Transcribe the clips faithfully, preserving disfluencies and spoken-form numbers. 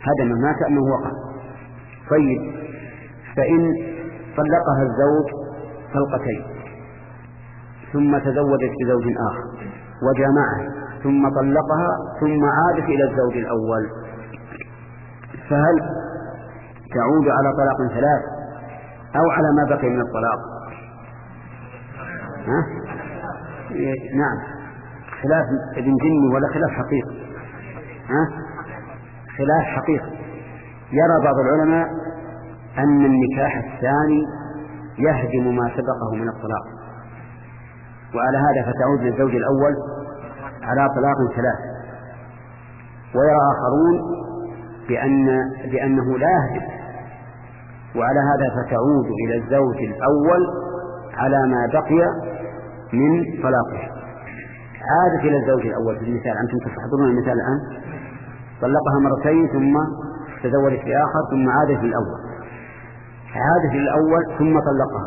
هدم ما كأنه وقع. طيب، فإن طلقها الزوج طلقتين ثم تزوجت بزوج آخر وجامعه ثم طلقها ثم عادت إلى الزوج الأول، فهل تعود على طلاق ثلاث أو على ما بقي من الطلاق؟ ها؟ إيه نعم، خلاف ابن جني ولا خلاف حقيقي؟ ها؟ خلاف حقيقي. يرى بعض العلماء أن النكاح الثاني يهدم ما سبقه من الطلاق، وعلى هذا فتعود للزوج الأول على طلاق ثلاث. ويرى آخرون بأن بأنه لا يهدم، وعلى هذا فتعود إلى الزوج الأول على ما بقي من طلاقه. عادت إلى الزوج الأول في المثال، أنتم تستحضرون المثال الآن، طلقها مرتين ثم تزوجت بآخر ثم عادت للأول، عادت للأول ثم طلقها،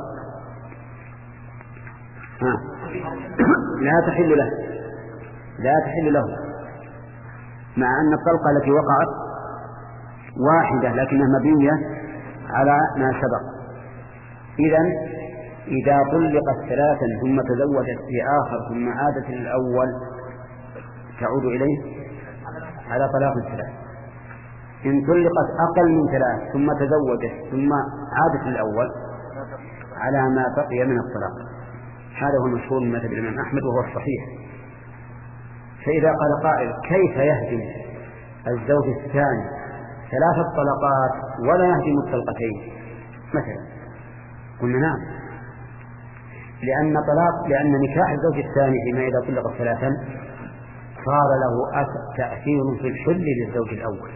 ها. لا تحل له، لا تحل له، مع أن الطلقة التي وقعت واحدة لكنها مبنية على ما سبق. إذن إذا طلقت ثلاثا ثم تزوجت بآخر ثم عادت للأول تعود إليه على طلاق ثلاث. إن طلقت أقل من ثلاث ثم تزوجت ثم عادت للأول على ما بقي من الطلاق. هذا هو المشهور من مذهب الإمام أحمد وهو الصحيح. فإذا قال قائل كيف يهدم الزوج الثاني ثلاثة طلقات ولا يهدم الطلقتين مثلا؟ قلنا نعم، لأن طلاق لأن نكاح الزوج الثاني فيما إذا طلق ثلاثا صار له تأثير في الحل للزوج الأول،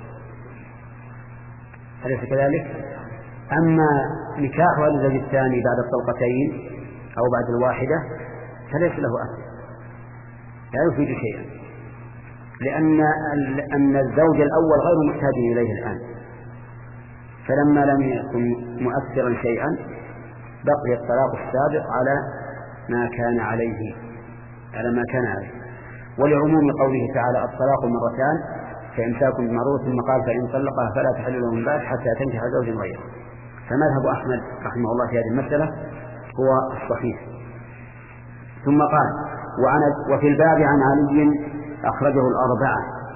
أليس كذلك؟ أما نكاح الزوج الثاني بعد الطلقتين أو بعد الواحدة فليس له أثر، لا يفيد شيئا، لأن أن الزوج الأول غير محتاج إليه الآن، فلما لم يكن مؤثرا شيئا بقي الطلاق السابق على ما كان عليه على ما كان عليه. ولعموم قوله تعالى الطلاق مرتان فإمساك بمعروف، ثم قال فإن طلقها فلا تحل له من بعد حتى تنكح زوجا غيره. فمذهب أحمد رحمه الله في هذه المسألة هو الصحيح. ثم قال وعن وفي الباب عن علي أخرجه الأربعة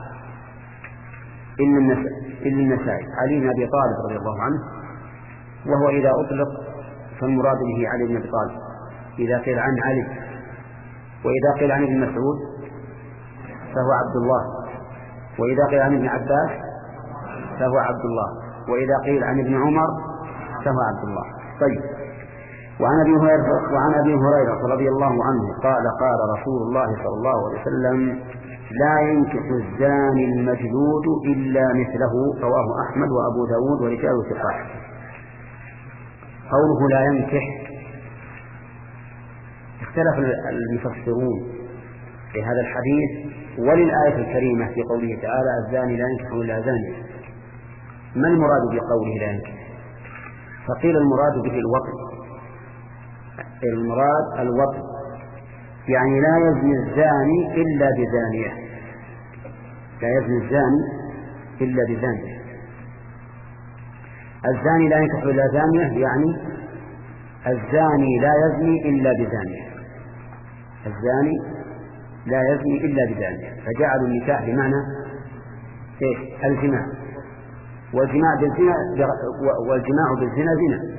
إلا النسائي، علي بن أبي طالب رضي الله عنه، وهو إذا أطلق فالمراد به علي بن أبي طالب إذا قيل عن علي، وإذا قيل عن ابن مسعود فهو عبد الله، وإذا قيل عن ابن عباس فهو عبد الله، وإذا قيل عن ابن عمر فهو عبد الله. طيب، وعن أبي هريرة وعن أبي هريرة رضي الله عنه قال قال رسول الله صلى الله عليه وسلم لا ينكح الزاني المجلود إلا مثله، رواه أحمد وأبو داود ورجاله ثقات. قوله لا ينكح اختلف المفسرون في هذا الحديث وللآية الكريمة في قوله تعالى الزاني لا ينكح إلا زانية. ما المراد بقوله لا ينكح؟ فقيل المراد به الوطن، المراد الوطن، يعني لا يزني الزاني إلا بزانية، لا يزني الزاني إلا بزانية. الزاني لا ينكح إلا زانية يعني الزاني لا يزني إلا بزانية، الزاني لا يزني إلا بزانية، فجعلوا النكاح بمعنى إيه؟ الجماع، والجماع بالزنا والجماع بالزنا زنا،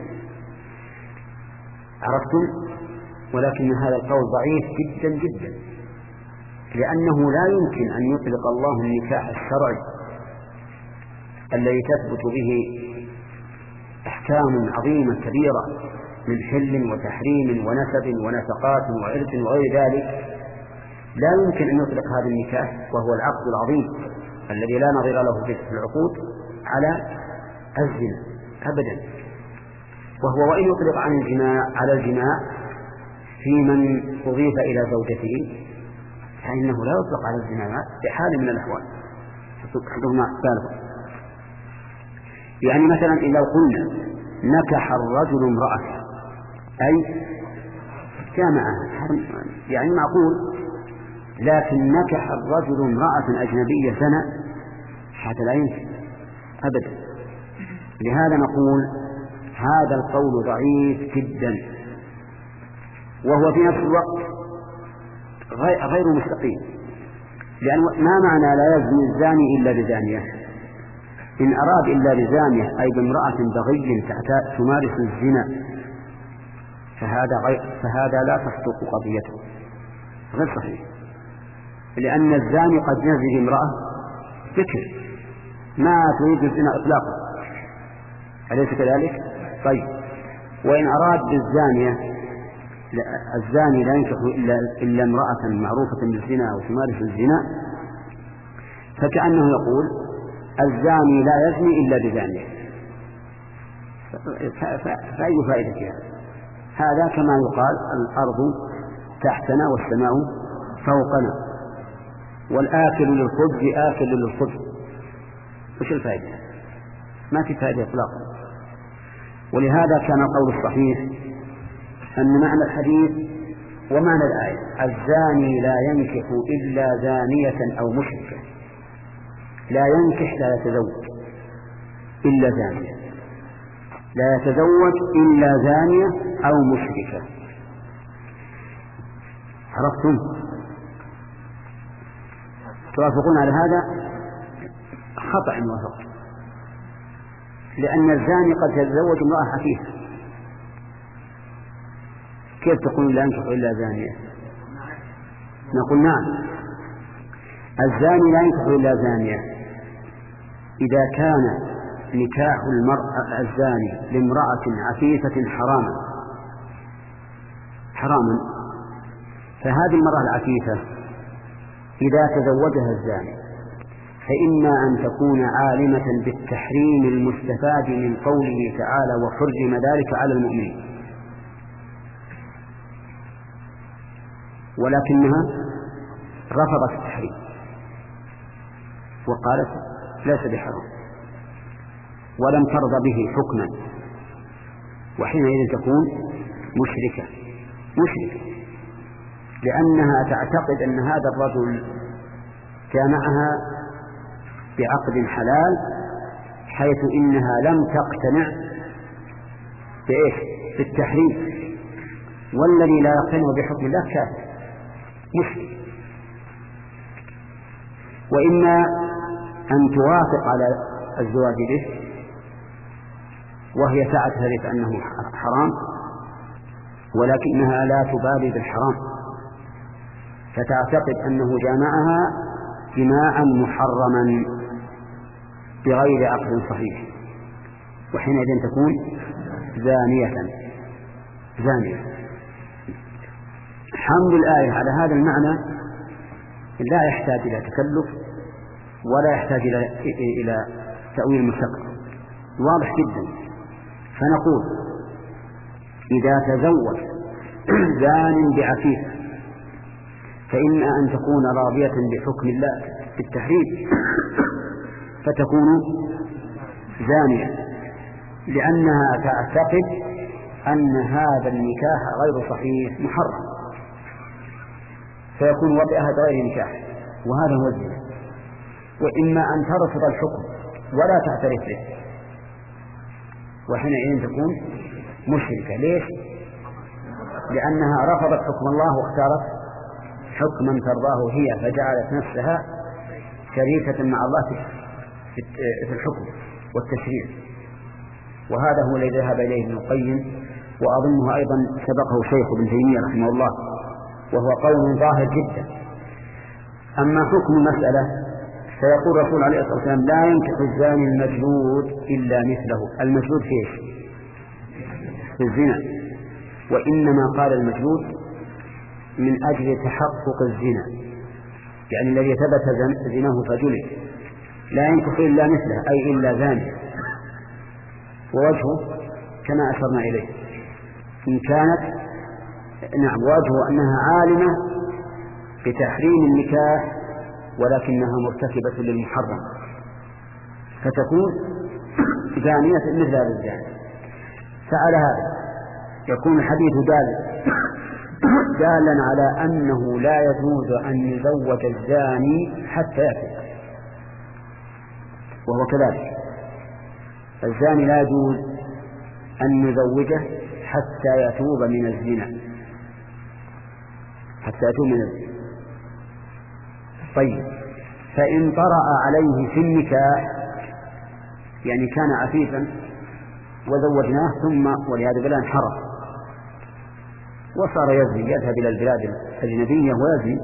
عرفتم؟ ولكن هذا القول ضعيف جدا جدا، لأنه لا يمكن أن يطلق الله النكاح الشرعي الذي تثبت به أحكام عظيمة كبيرة من حل وتحريم ونسب ونفقات وإرث وغير ذلك، لا يمكن أن يطلق هذا النكاح وهو العقد العظيم الذي لا نظير له في العقود على الزنا أبدا. وهو وإن يطلق عن الجماع على الجماع في من أضيف إلى زوجته فإنه لا يطلق على الجماع بحال من الأحوال. حدهما ثالث، يعني مثلا إذا قلنا نكح الرجل امرأة أي جامعها يعني معقول، لكن نكح الرجل امرأة أجنبية سنة هذا لا يمكن، أبدا. لهذا نقول هذا القول ضعيف جدا، وهو في نفس الوقت غير مستقيم، لأن ما معنى لا يزني الزاني إلا بزانية؟ إن أراد إلا بزانية أي بامرأة بغي تمارس الزنا فهذا, غير فهذا لا تصدق قضيته، غير صحيح، لأن الزاني قد يزني بامرأة بكر ما تريد الزنا إطلاقا، أليس كذلك؟ طيب، وإن أراد بالزانية الزاني لا ينكح إلا, إلا امرأة معروفة بالزنا أو تمارس الزنا، فكأنه يقول الزاني لا يزني إلا بزانية، فأي فائدة فيها؟ هذا كما يقال الأرض تحتنا والسماء فوقنا، والآكل للخبز آكل للخبز، وش الفائدة؟ ما في فائدة إطلاقا. ولهذا كان القول الصحيح أن معنى الحديث ومعنى الآية الزاني لا ينكح إلا زانية أو مشركة، لا ينكح لا يتزوج إلا زانية، لا يتزوج إلا زانية أو مشركة. عرفتم؟ توافقون على هذا؟ خطأ وافق، لأن الزاني قد يتزوج امرأة حفيفة، كيف تقول لا ينكح إلا زانية؟ نقول نعم، الزاني لا ينكح إلا زانية إذا كان نكاح المرأة الزاني لامرأة عفيفة حراما حراما فهذه المرأة العفيفة إذا تزوجها الزاني فإما أن تكون عالمة بالتحريم المستفاد من قوله تعالى وحرم ذلك على المؤمنين، ولكنها رفضت التحريم وقالت ليس بحرام ولم ترضى به حكما، وحينئذ تكون مشركة مشركة لأنها تعتقد أن هذا الرجل جامعها بعقد حلال، حيث إنها لم تقتنع بإيش؟ بالتحريم، والذي لا يقتنع بحكم الله كافر مشرك. وإما أن توافق على الزواج به وهي تعترف أنه حرام ولكنها لا تبالي بالحرام، فتعتقد أنه جامعها جماعا محرما بغير عقد صحيح، وحينئذ تكون زانية زانية. حمل الآية على هذا المعنى لا يحتاج إلى تكلف ولا يحتاج إلى إلى تأويل مستقر، واضح جدا. فنقول إذا تزوج زان بعفيفة فإما أن تكون راضية بحكم الله بالتحريم فتكون زانية، لأنها تعتقد أن هذا النكاح غير صحيح محرم، فيكون وطئها بغير نكاح، وهذا هو الزنا. وإما أن ترفض الحكم ولا تعترف به، وحينئذ تكون مشركة. ليش؟ لأنها رفضت حكم الله واختارت حكما ترضاه هي، فجعلت نفسها شريكة مع الله في الحكم والتشريع. وهذا هو الذي ذهب إليه ابن القيم، وأظنه أيضا سبقه شيخ ابن تيمية رحمه الله، وهو قول ظاهر جدا. أما حكم المسألة فيقول الرسول عليه الصلاة والسلام لا ينكح الزاني المجلود إلا مثله. المجلود في ايش؟ في الزنا، وإنما قال المجلود من أجل تحقق الزنا، يعني الذي ثبت زناه فجلد. لا ينكح إلا مثله أي إلا زاني. ووجهه كما أشرنا إليه إن كانت نعم وجهه أنها عالمة بتحريم النكاح ولكنها مرتكبة للمحرم فتكون زانية مثل هذا الزاني. فعلى هذا يكون الحديث دال دالا على أنه لا يجوز أن يزوج الزاني حتى يفعل، وهو كذلك الزاني لا يجوز أن نزوجه حتى يتوب من الزنا، حتى يتوب من الزنا. طيب، فإن طرأ عليه في النكاح، يعني كان عفيفا وزوجناه ثم والعياذ بالله انحرف وصار يزني، يذهب إلى البلاد الأجنبية ويزني،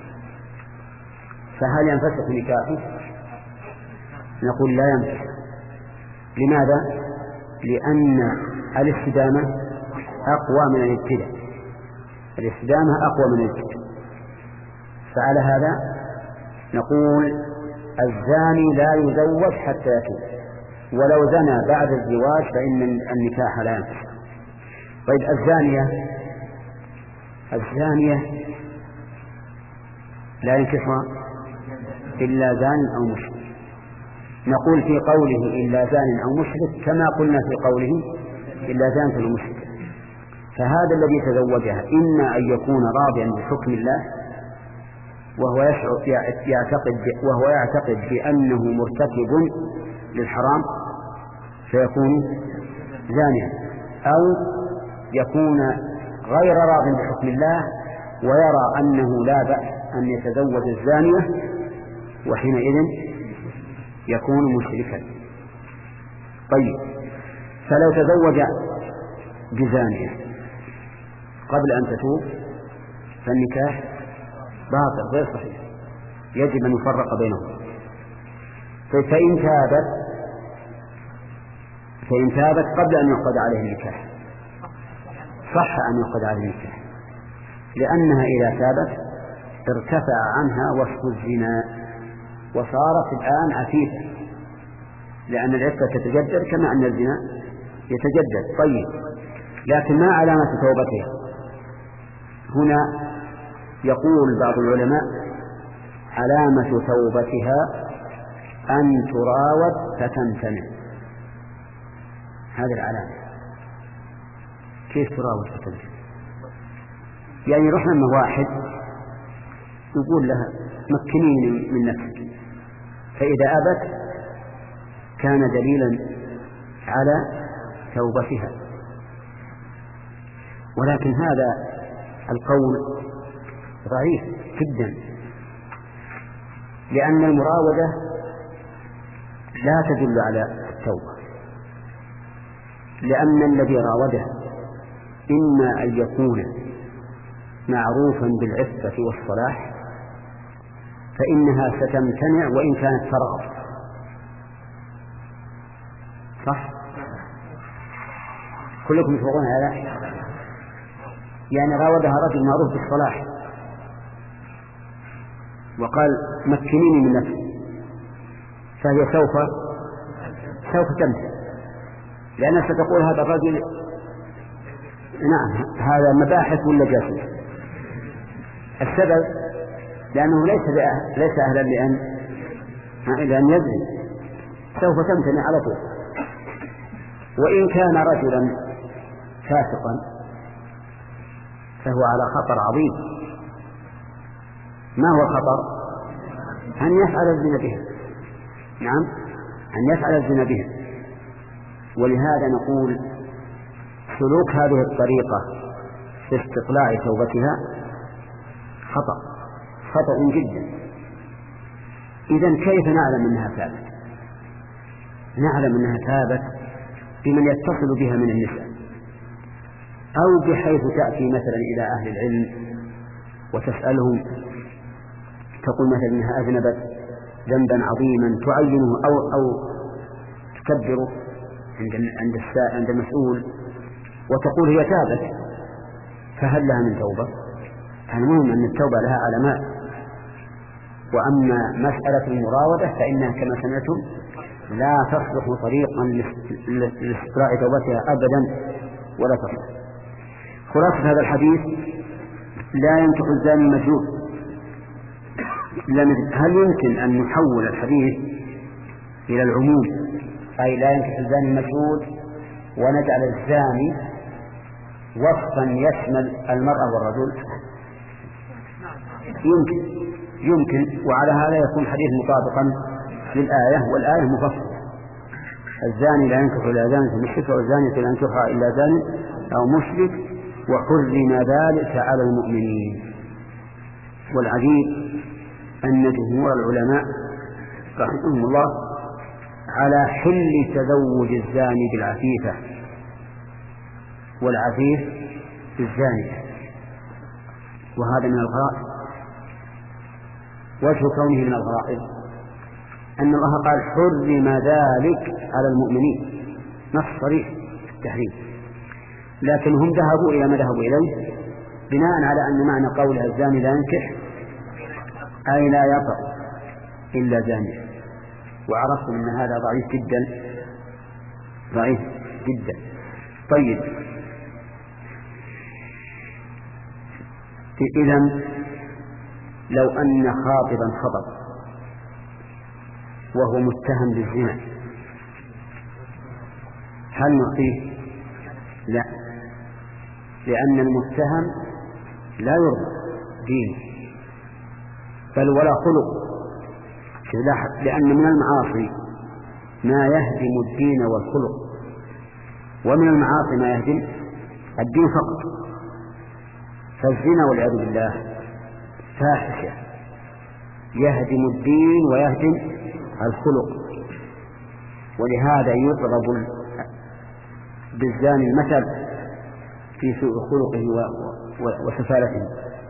فهل ينفسخ نكاحه؟ نقول لا ينفسخ. لماذا؟ لأن الاستدامة أقوى من الابتداء، الاستدامة أقوى من الابتداء. فعلى هذا نقول الزاني لا يزوج حتى يتوب، ولو زنى بعد الزواج فإن النكاح لا ينفسخ. طيب، الزانية الزانية لا ينكحها إلا زان أو مشرك. نقول في قوله إلا زان أو مشرك كما قلنا في قوله إلا زان أو مشرك. فهذا الذي تزوجها إما أن يكون راضيا بحكم الله وهو يعتقد وهو يعتقد بأنه مرتكب للحرام فيكون زانيا، أو يكون غير راض بحكم الله ويرى أنه لا بأس أن يتزوج الزانية، وحينئذ يكون مشركا. طيب، فلو تزوج بزانية قبل أن تتوب فالنكاح باطل غير صحيح، يجب أن يفرق بينهم. فإن تابت فإن تابت قبل أن يعقد عليه النكاح صح أن يعقد عليه النكاح، لأنها إذا تابت ارتفع عنها وصف الزنا وصارت الآن عفيفة، لأن العفة تتجدد كما أن الزنا يتجدد. طيب، لكن ما علامة توبتها؟ هنا يقول بعض العلماء علامة توبتها أن تراود فتمتنع. هذه العلامة. كيف تراود فتمتنع؟ يعني رحنا من واحد يقول لها مكنيني من نفسك، فإذا أبت كان دليلا على توبتها. ولكن هذا القول ضعيف جدا، لأن المراودة لا تدل على التوبة، لأن الذي راوده إما أن يكون معروفا بالعفة والصلاح فإنها ستمتنع وإن كانت ترغب. صح؟ كلكم تفوقون هذا؟ يعني راودها رجل معروف بالصلاح وقال مكنيني من نفسي، فهي سوف سوف تمتنع، لأنها ستقول هذا الرجل نعم هذا مباحث ولا جاسوس. السبب لأنه ليس ليس أهلا لأن لأن يزني، سوف تمتنع على طول. وإن كان رجلا فاسقا فهو على خطر عظيم. ما هو الخطر؟ أن يفعل الزنا بها. نعم، أن يفعل الزنا بها. ولهذا نقول سلوك هذه الطريقة في استطلاع توبتها خطأ خطأ جدا. إذن كيف نعلم أنها تابت؟ نعلم أنها تابت بمن يتصل بها من النساء، أو بحيث تأتي مثلا إلى أهل العلم وتسألهم، تقول مثلا أنها أذنبت ذنبا عظيما تعينه أو أو تكبره عند عند السائل عند المسؤول، وتقول هي تابت، فهل لها من توبة؟ المهم أن التوبة لها علامات. وأما مسألة المراودة فإنها كما سمعتم لا تصلح طريقا لاستطلاع توبتها أبدا ولا تصلح. خلاصة هذا الحديث لا ينكح الزاني المجنون. هل يمكن أن نحول الحديث إلى العموم، أي لا ينكح الزاني المجنون، ونجعل الزاني وصفا يشمل المرأة والرجل؟ يمكن يمكن وعلى هذا يكون حديث مطابقا للآية، والآية مفصلة. الزاني لا ينكح إلا زانية مشركة والزانية لا ينكحها إلا زاني أو مشرك وحرم ذلك على المؤمنين. والعجيب أن جمهور العلماء رحمهم الله على حل تزوج الزاني بالعفيفة والعفيف بالزانية، وهذا من الغرائب. وجه كونه من الغرائب أن الله قال حرم ذلك على المؤمنين، نص صريح التحريم، لكن هم ذهبوا إلى ما ذهبوا إليه بناء على أن معنى قولها الزاني لا ينكح أي لا يطأ إلا زانية، وعرفتم أن هذا ضعيف جدا ضعيف جدا. طيب، إذن لو أن خاطبا خطب وهو متهم بالزنا هل نعطيه؟ لا، لأن المتهم لا يرضى دينه بل ولا خلق، لأن من المعاصي ما يهدم الدين والخلق، ومن المعاصي ما يهدم الدين فقط. فالزنا والعياذ بالله فاحشة يهدم الدين ويهدم الخلق، ولهذا يضرب بالزاني المثل في سوء خلقه وسفالته.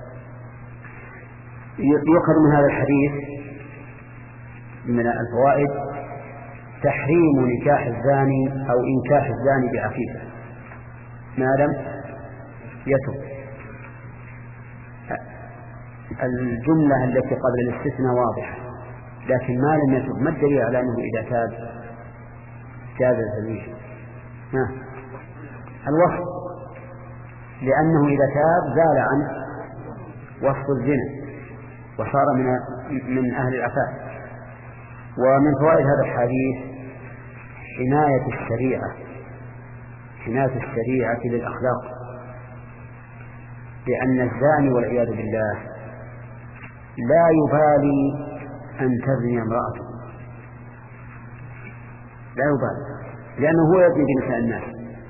يؤخذ من هذا الحديث من الفوائد تحريم نكاح الزاني أو إنكاح الزاني بعفيفة ما لم يتب. الجملة التي قبل الاستثناء واضحة، لكن ما لم يتب ما الدليل على أنه إذا تاب جاز الزواج؟ الوصف، لأنه إذا تاب زال عن وصف الزنا وصار من من أهل العفاف. ومن فوائد هذا الحديث حماية الشريعة حماية الشريعة للأخلاق، لأن الزاني والعياذ بالله لا يبالي أن تزني امرأته، لا يبالي، لأنه هو يزني بنساء الناس.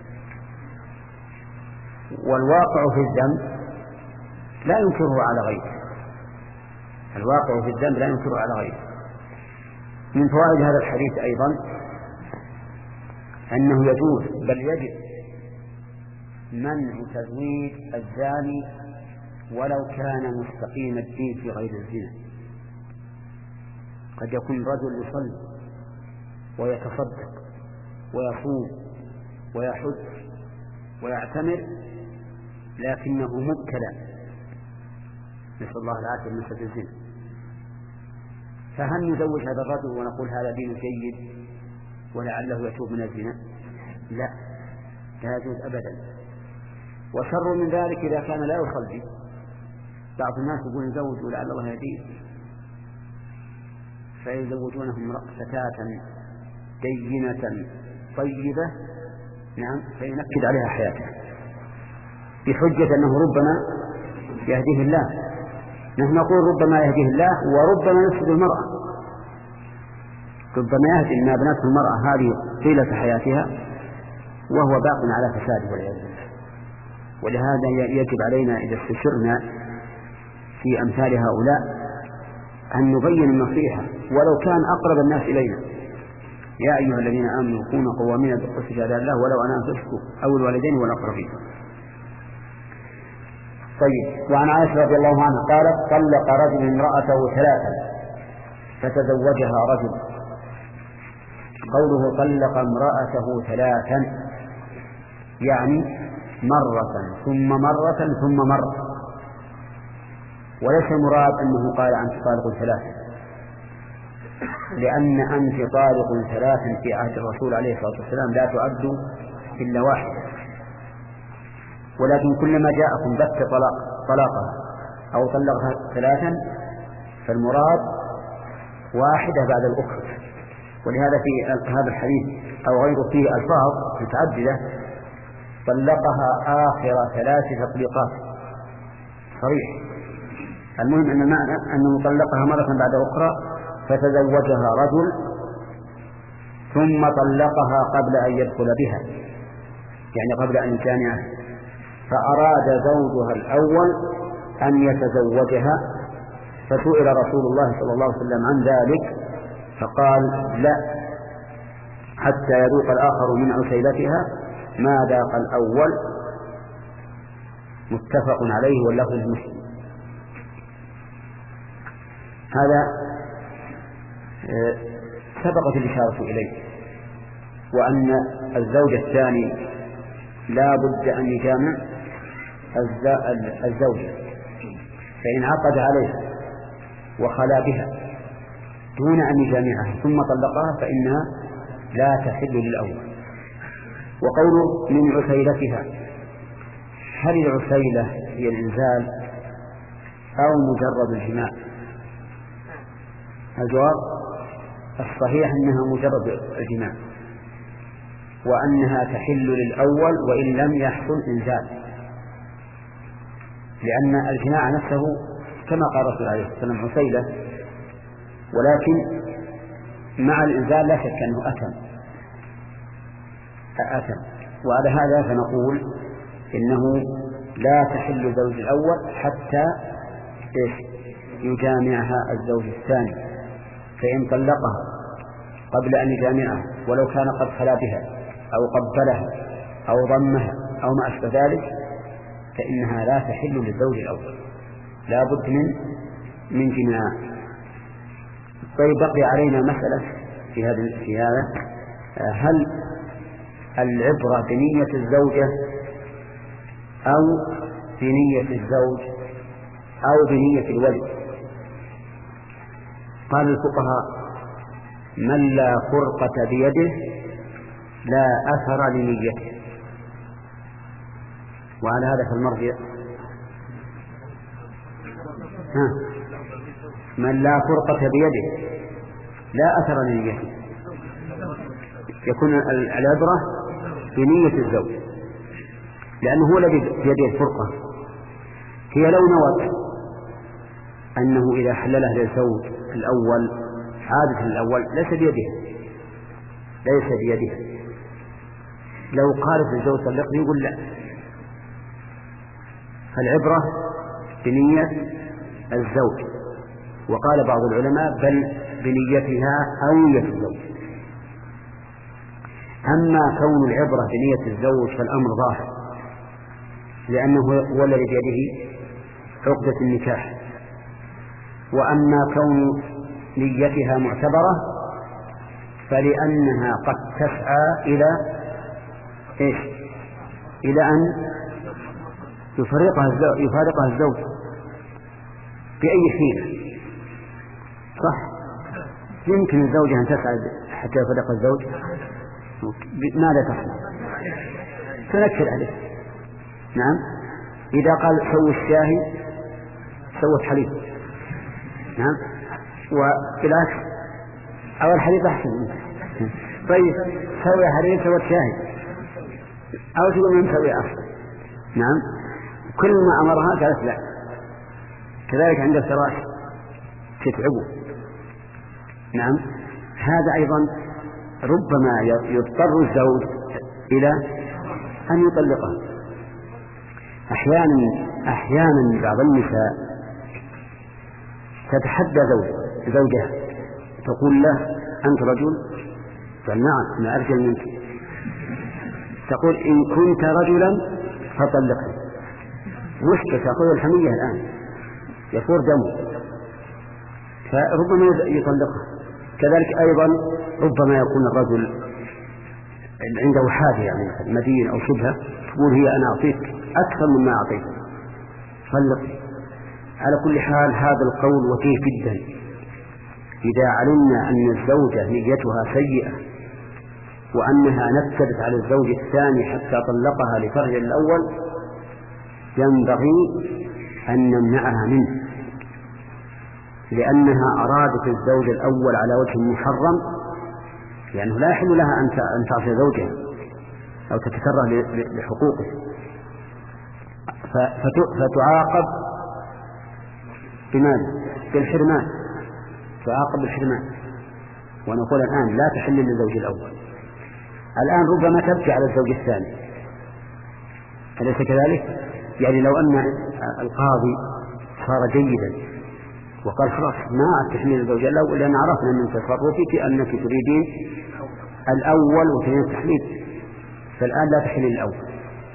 والواقع في الذنب لا ينكره على غيره الواقع في الذنب لا ينكره على غيره. من فوائد هذا الحديث أيضا أنه يجوز بل يجب منع تزويج الزاني ولو كان مستقيم الدين في غير الزنا. قد يكون رجل يصلي ويتصدق ويصوم ويحج ويعتمر لكنه مبتلى نسأل الله العافية من شر الزنا، فهل نزوج هذا الرجل ونقول هذا دين جيد ولعله يتوب من الزنا؟ لا، لا يجوز أبدا. وشر من ذلك إذا كان لا يصلي، بعض الناس يقول نزوج ولعل الله يهديه فيزوجونهم فتاة دينة طيبة نعم فينكد عليها حياته بحجة أنه ربما يهديه الله. نحن نقول ربما يهديه الله وربما يفسد المرأة، ربما يهدي ما بنته المرأة هذه طيلة حياتها وهو باق على فساده والعياذ بالله. ولهذا يجب علينا إذا استشرنا في أمثال هؤلاء أن نبين النصيحة ولو كان أقرب الناس إلينا. يا أيها الذين آمنوا كونوا قوامين بالقسط شهداء الله ولو أن أنفسكم أو الوالدين والأقربين. طيب، وعن عائشة رضي الله عنها قالت طلق رجل امرأته ثلاثا فتزوجها رجل. قوله طلق امرأته ثلاثا يعني مرة ثم مرة ثم مرة، وليس المراد أنه قال أنت طالق ثلاثا، لأن أنت طالق ثلاثا في عهد الرسول عليه الصلاة والسلام لا تعد إلا واحدة، ولكن كلما جاءكم بث طلاق طلاقها أو طلقها ثلاثا فالمراد واحدة بعد الأخرى. ولهذا في هذا الحديث أو غيره فيه ألفاظ متعددة طلقها آخر ثلاث تطليقات صريح. المهم أن أنه طلقها مرة بعد أخرى فتزوجها رجل ثم طلقها قبل أن يدخل بها، يعني قبل أن يجامعها، فأراد زوجها الأول أن يتزوجها، فسئل رسول الله صلى الله عليه وسلم عن ذلك فقال لا حتى يذوق الآخر من عسيلتها ما ذاق الأول، متفق عليه واللفظ مسلم. هذا سبقت الإشارة إليه، وأن الزوج الثاني لا بد أن يجامع الزوجة، فإن عقد عليها وخلا بها دون أن يجامعها ثم طلقها فإنها لا تحل للأول. وقوله من عسيلتها، هل العسيلة هي الإنزال أو مجرد الجماع؟ الجواب الصحيح أنها مجرد الجماع، وأنها تحل للأول وإن لم يحصل إنزال، لأن الجماع نفسه كما قال الرسول عليه الصلاة والسلام عسيلة، ولكن مع الإنزال لا شك أنه أتم أتم وعلى هذا فنقول إنه لا تحل زوج الأول حتى يجامعها الزوج الثاني، فإن طلقها قبل أن يجامعها ولو كان قد خلا بها أو قبلها أو ضمها أو ما أشبه ذلك فإنها لا تحل للزوج الأول، لا بد من من جماع. طيب بقي علينا مسألة في هذا في هذا هل العبرة بنية الزوجة أو بنية الزوج أو بنية الولي؟ قال الفقهاء من لا فرقة بيده لا أثر لنيته، وعلى هذا فالمرجع ها من لا فرقة بيده لا أثر لنيته، يكون العبرة بنية الزوج، لأنه هو الذي بيده الفرقة. هي لو نوت أنه إذا حلله للزوج الأول عادة الأول ليس بيده ليس بيده لو قالت للزوج طلقني يقول لا، فالعبرة بنية الزوج. وقال بعض العلماء بل بنيتها أو نية الزوج. أما كون العبرة بنية الزوج فالأمر ظاهر، لأنه هو الذي بيده عقدة النكاح. وأما كون نيتها معتبرة فلأنها قد تسعى إلى إيش؟ إلى أن يفارقها الزوج, يفارقها الزوج بأي حين، صح؟ يمكن الزوجة أن تسعى حتى يفارق الزوج، ماذا تفعل؟ تنكر عليه. نعم، إذا قال سوي الشاهي سوت حليب، نعم، وبالعكس أو الحليب أحسن. طيب سوي حليب سوت شاهي، أو تقول من سوي أحسن. نعم، كل ما أمرها قالت لا. كذلك عند الفراش تتعبه. نعم، هذا أيضا ربما يضطر الزوج إلى أن يطلقها. أحيانا أحيانا بعض النساء تتحدى زوج زوجها تقول له أنت رجل؟ قال نعم أنا أرجل منك. تقول إن كنت رجلا فطلقني. مشكلة تأخذ الحمية الآن يفور دمه، فربما يطلقها. كذلك أيضا ربما يكون الرجل عنده حاجة، يعني مدين أو شبهة، تقول هي أنا أعطيك أكثر مما أعطيك طلقني. على كل حال هذا القول وجيه جدا. إذا علمنا أن الزوجة نيتها سيئة وأنها نكدت على الزوج الثاني حتى طلقها لفرج الأول ينبغي أن نمنعها منه، لأنها أرادت الزوج الأول على وجه محرم، لأنه لا يحل لها أن تعصي زوجها أو تتكره لحقوقه، فتعاقب بماذا؟ بالحرمان، تعاقب بالحرمان. ونقول الآن لا تحل للزوج الأول، الآن ربما تبكي على الزوج الثاني، أليس كذلك؟ يعني لو أن القاضي صار جيدا وقال خلاص ما تحمل الزوج الأول لأن عرفنا من تصرفك أنك تريدين الأول وتريدين التحميل، فالآن لا تحمل الأول،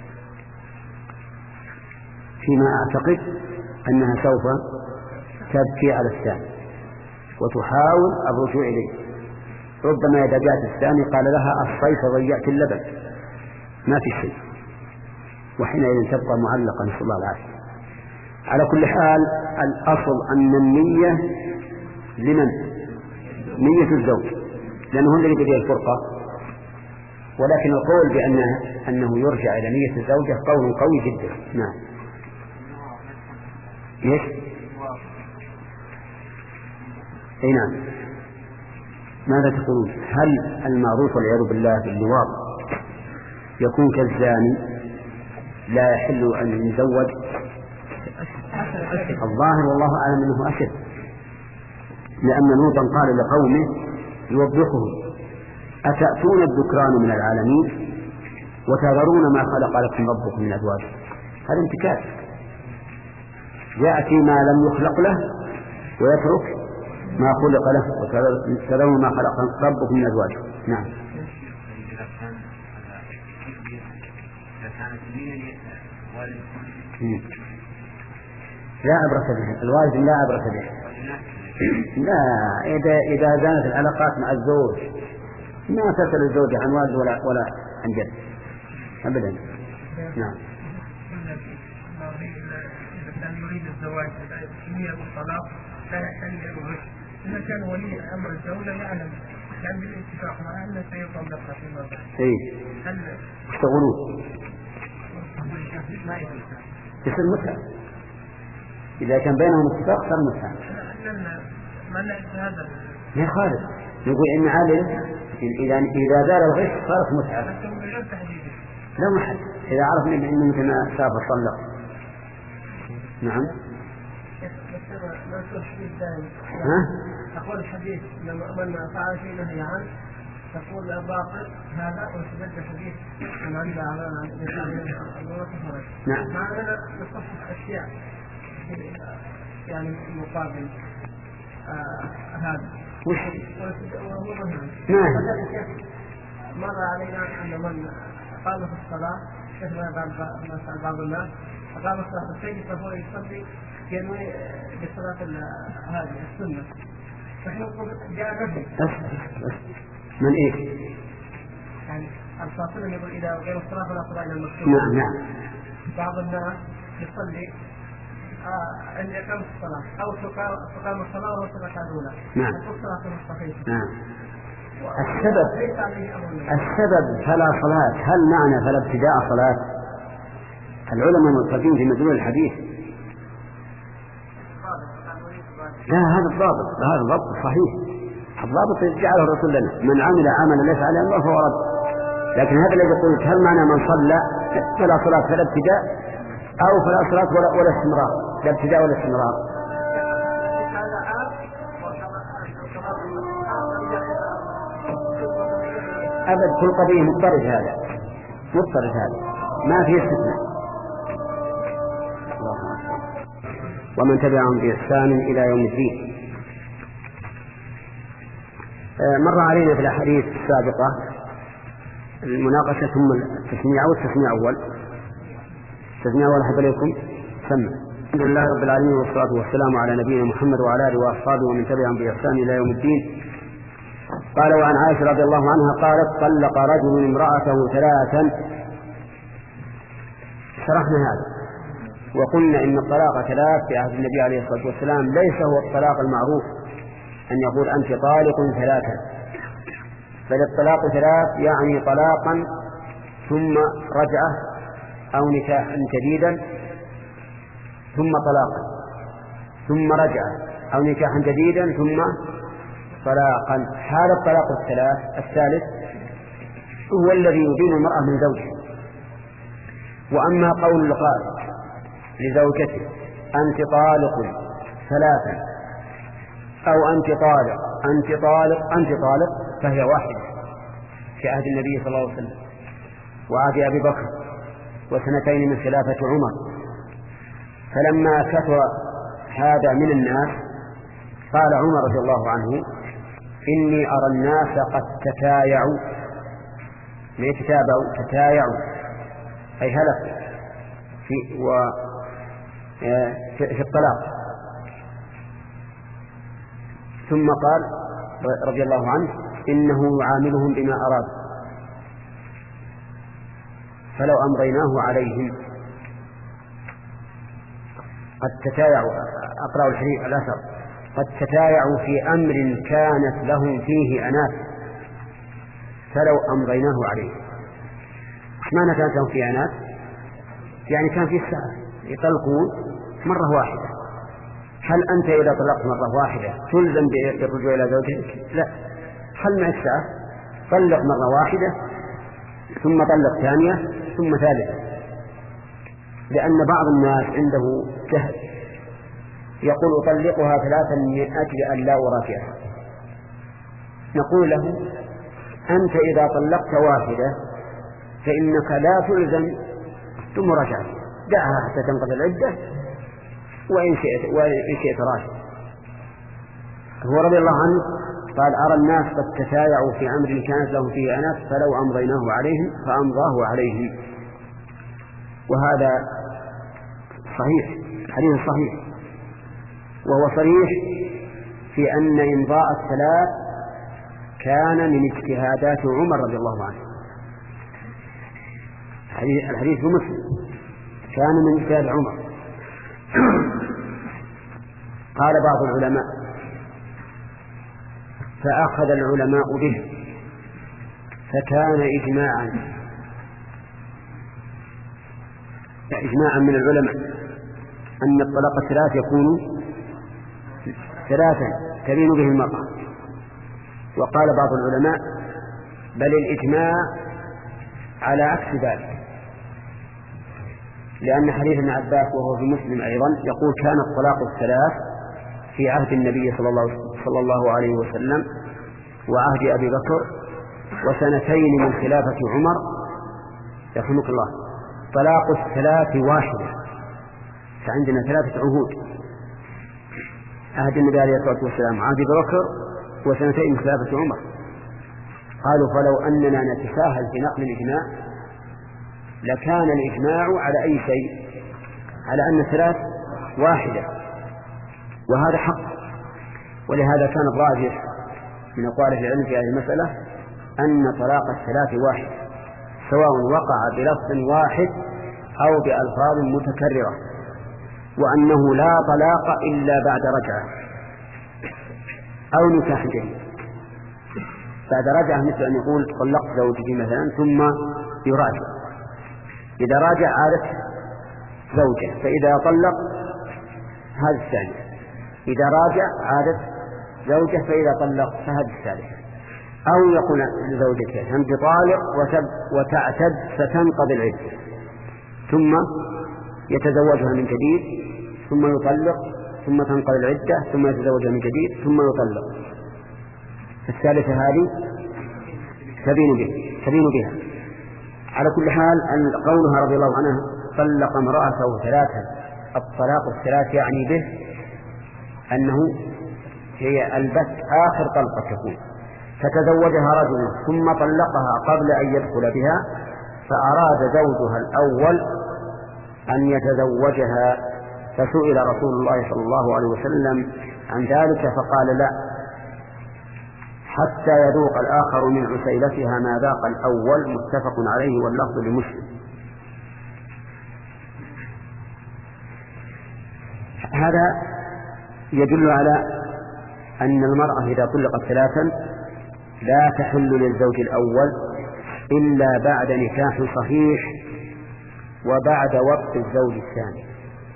فيما أعتقد أنها سوف تبكي على الثاني وتحاول الرجوع إليه. ربما إذا جاءت الثاني قال لها الصيف ضيعت اللبن ما في شيء، وحينئذ تبقى معلقة، نسأل الله العافية. على كل حال الأصل أن النية لمن؟ نية الزوج، لأنه هو الذي بدأ الفرقة، ولكن القول بأنه أنه يرجع إلى نية الزوجة قول قوي جدا. نعم. ليش؟ أي نعم. ماذا تقولون؟ هل المعروف والعياذ بالله باللواط يكون كالزاني لا يحل أن يزوج؟ الظاهر والله أعلم أنه أشد، لأن لوطا قال لقومه يوبخهم أتأتون الذكران من العالمين وتذرون ما خلق لكم ربكم من أزواج. هذا انتكاس، يأتي ما لم يخلق له ويترك ما خلق له وتذرون ما خلق ربكم من أزواج. نعم. لا عبرة به، الوالد لا عبرة به. لا، إذا إذا زانت العلاقات مع الزوج ما تسأل الزوج عن والد ولا ولا عن جد أبدا. نعم. إذا كان يريد الزواج نية بالطلاق لا يحتاج إلى الغش. إذا كان ولي أمر الزوجة يعلم كان بالاتفاق مع أنه سيطلقها فيما بعد. إيه. هل يشتغلون؟ ما يصير. يصير متعة. إذا كان بينهم اتفاق صار متعة. ما نعرف هذا. ما خالد. نقول إن عالم إذا إذا زال الغش صارت متعة. لا محد. إذا عرف إن إنه مثل سافر طلق. نعم. ها؟ أقول الحديث لما من فعل شيء نهي عنه تقول باطل هذا وتبدل حديث من عند على نعم. مع أننا نصحح أشياء يعني مقابل آه هذا وش؟ وهو مهم. نعم. مر علينا أن من قام في الصلاة كما بعض بعض الناس أقام الصلاة السيد فهو يصلي ينوي بصلاة هذه السنة. نحن نقول جاء نفي. من إيه؟ يعني الفاصل يقول إذا غير الصلاة فلا صلاة إلى المكتوب. نعم نعم. بعض الناس يصلي عند إقامة الصلاة أو تقام الصلاة وهو صلاة الأولى. نعم. الصلاة مستقيمة. نعم. السبب السبب فلا صلاة، هل معنى فلا ابتداء صلاة؟ العلماء المتفقين في مدلول الحديث. لا، هذا الضابط، هذا الضابط صحيح. الضابط جعله الرسول لنا: من عمل عملا ليس عليه الله فهو رد. لكن هذا الذي قلت هل معنى من صلى فلا صلاة فلا ابتداء أو فلا صلاة ولا, ولا استمرار؟ لا ابتداء ولا استمرار. أبد، كل قضية مضطرد، هذا مضطرد، هذا ما فيه استثناء. ومن تبعهم بإحسان إلى يوم الدين. مر علينا في الأحاديث السابقة المناقشة ثم التسميع أو التسميع أول. التسميع أول أحب إليكم سمع. الحمد لله رب العالمين والصلاة والسلام على نبينا محمد وعلى آله وأصحابه ومن تبعهم بإحسان إلى يوم الدين. قال: وعن عائشة رضي الله عنها قالت: طلق رجل امرأته ثلاثا. شرحنا هذا وقلنا إن الطلاق ثلاث في عهد النبي عليه الصلاة والسلام ليس هو الطلاق المعروف أن يقول أنت طالق ثلاثا، بل الطلاق ثلاث يعني طلاقا ثم رجعة أو نكاحا جديدا ثم طلاقا ثم رجعة أو نكاحا جديدا ثم طلاقا. هذا الطلاق الثلاث الثالث هو الذي يبين المرأة من زوجها. وأما قول القائل لزوجته أنت طالق ثلاثا أو أنت طالق أنت طالق أنت طالق فهي واحدة في عهد النبي صلى الله عليه وسلم وعهد أبي بكر وسنتين من خلافة عمر. فلما كثر هذا من الناس قال عمر رضي الله عنه إني أرى الناس قد تتايعوا ما يتتابعوا تتايعوا أي هلك في, و في الطلاق. ثم قال رضي الله عنه إنه يعاملهم بما أراد فلو أمضيناه عليهم. قد تتايعوا أقرأ الحديث الأثر قد تتايعوا في أمر كانت لهم فيه أنات فلو أمضيناه عليهم. معنى كانت لهم فيه أنات يعني كان فيه الساعة يطلقون مرة واحدة. هل أنت إذا طلقت مرة واحدة تلزم بالرجوع إلى زوجك؟ لا. هل مع الساعة طلق مرة واحدة ثم طلق ثانية ثم ثالثة، لأن بعض الناس عنده جهل يقول أطلقها ثلاثا من أجل أن لا أراجعها. نقول له أنت إذا طلقت واحدة فإنك لا تلزم بمراجعتها، دعها حتى تنقضي العدة وإن شئت وإن شئت راجع. هو رضي الله عنه قال أرى الناس قد تتايعوا في أمر كانت لهم فيه أنات فلو أمضيناه عليهم فأمضاه عليهم. وهذا صحيح حديث صحيح، وهو صريح في أن إمضاء الثلاث كان من اجتهادات عمر رضي الله عنه. الحديث في مسلم كان من اجتهاد عمر. قال بعض العلماء فأخذ العلماء به فكان إجماعا إجماعا من العلماء أن الطلاق الثلاث يكون ثلاثا تبين به المرأة. وقال بعض العلماء بل الإجماع على عكس ذلك، لأن حديث ابن عباس وهو في مسلم أيضا يقول كان الطلاق الثلاث في عهد النبي صلى الله, صلى الله عليه وسلم وعهد أبي بكر وسنتين من خلافة عمر. يرحمك الله، طلاق الثلاث واحدة، فعندنا ثلاثة عهود: عهد النبي عليه الصلاة والسلام وعهد أبي بكر وسنتين من خلافة عمر. قالوا فلو أننا نتساهل في نقل الإجماع لكان الإجماع على أي شيء؟ على أن الثلاث واحدة، وهذا حق. ولهذا كان الراجح من أقوال العلم في هذه المسألة أن طلاق الثلاث واحد، سواء وقع بلفظ واحد أو بألفاظ متكررة، وأنه لا طلاق إلا بعد رجعة أو نكاح جديد. بعد رجعة مثل أن يقول طلقت زوجتي مثلا ثم يراجع، إذا راجع عادت زوجة، فإذا طلق هذا الثاني، إذا راجع عادت زوجة، فإذا طلق فهذا الثالثة. أو يقول لزوجته أنت طالق وتعتد فتنقضي العدة، ثم يتزوجها من جديد ثم يطلق، ثم تنقضي العدة ثم يتزوجها من جديد ثم يطلق. الثالثة هذه تبين بها تبين بها على كل حال أن قولها رضي الله عنها طلق امرأته ثلاثا، الطلاق الثلاث يعني به أنه هي البت آخر طلقة تكون، فتزوجها رجل ثم طلقها قبل أن يدخل بها، فأراد زوجها الأول أن يتزوجها، فسئل رسول الله صلى الله عليه وسلم عن ذلك فقال لا، حتى يذوق الآخر من عسيلتها ما ذاق الأول. متفق عليه واللفظ لمسلم. هذا يدل على أن المرأة إذا طلقت ثلاثا لا تحل للزوج الأول إلا بعد نكاح صحيح وبعد وقت الزوج الثاني.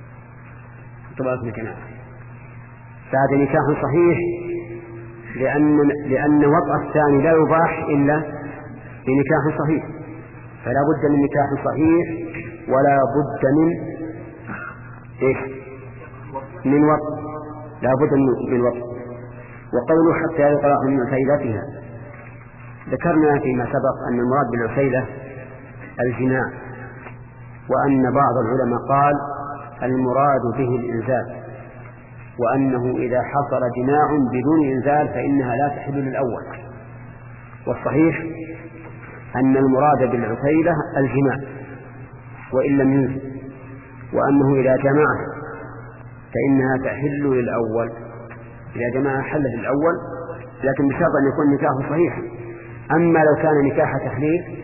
بعد نكاح صحيح لأن, لأن وطأ الثاني لا يباح إلا بنكاح صحيح، فلا بد من نكاح صحيح ولا بد من إيش؟ من وطأ، لا بد من وطأ. وقوله حتى يقرأ من عسيلتها، ذكرنا فيما سبق أن المراد بالعسيلة الجماع، وأن بعض العلماء قال المراد به الإنزال، وأنه إذا حصل جماع بدون إنزال فإنها لا تحل للأول. والصحيح أن المراد بالعسيلة الجماع وإن لم ينزل، وأنه إذا جمع فإنها تحل للأول، إذا جمع حلت للأول، لكن بشرط أن يكون نكاحه صحيحا. أما لو كان نكاح تحليل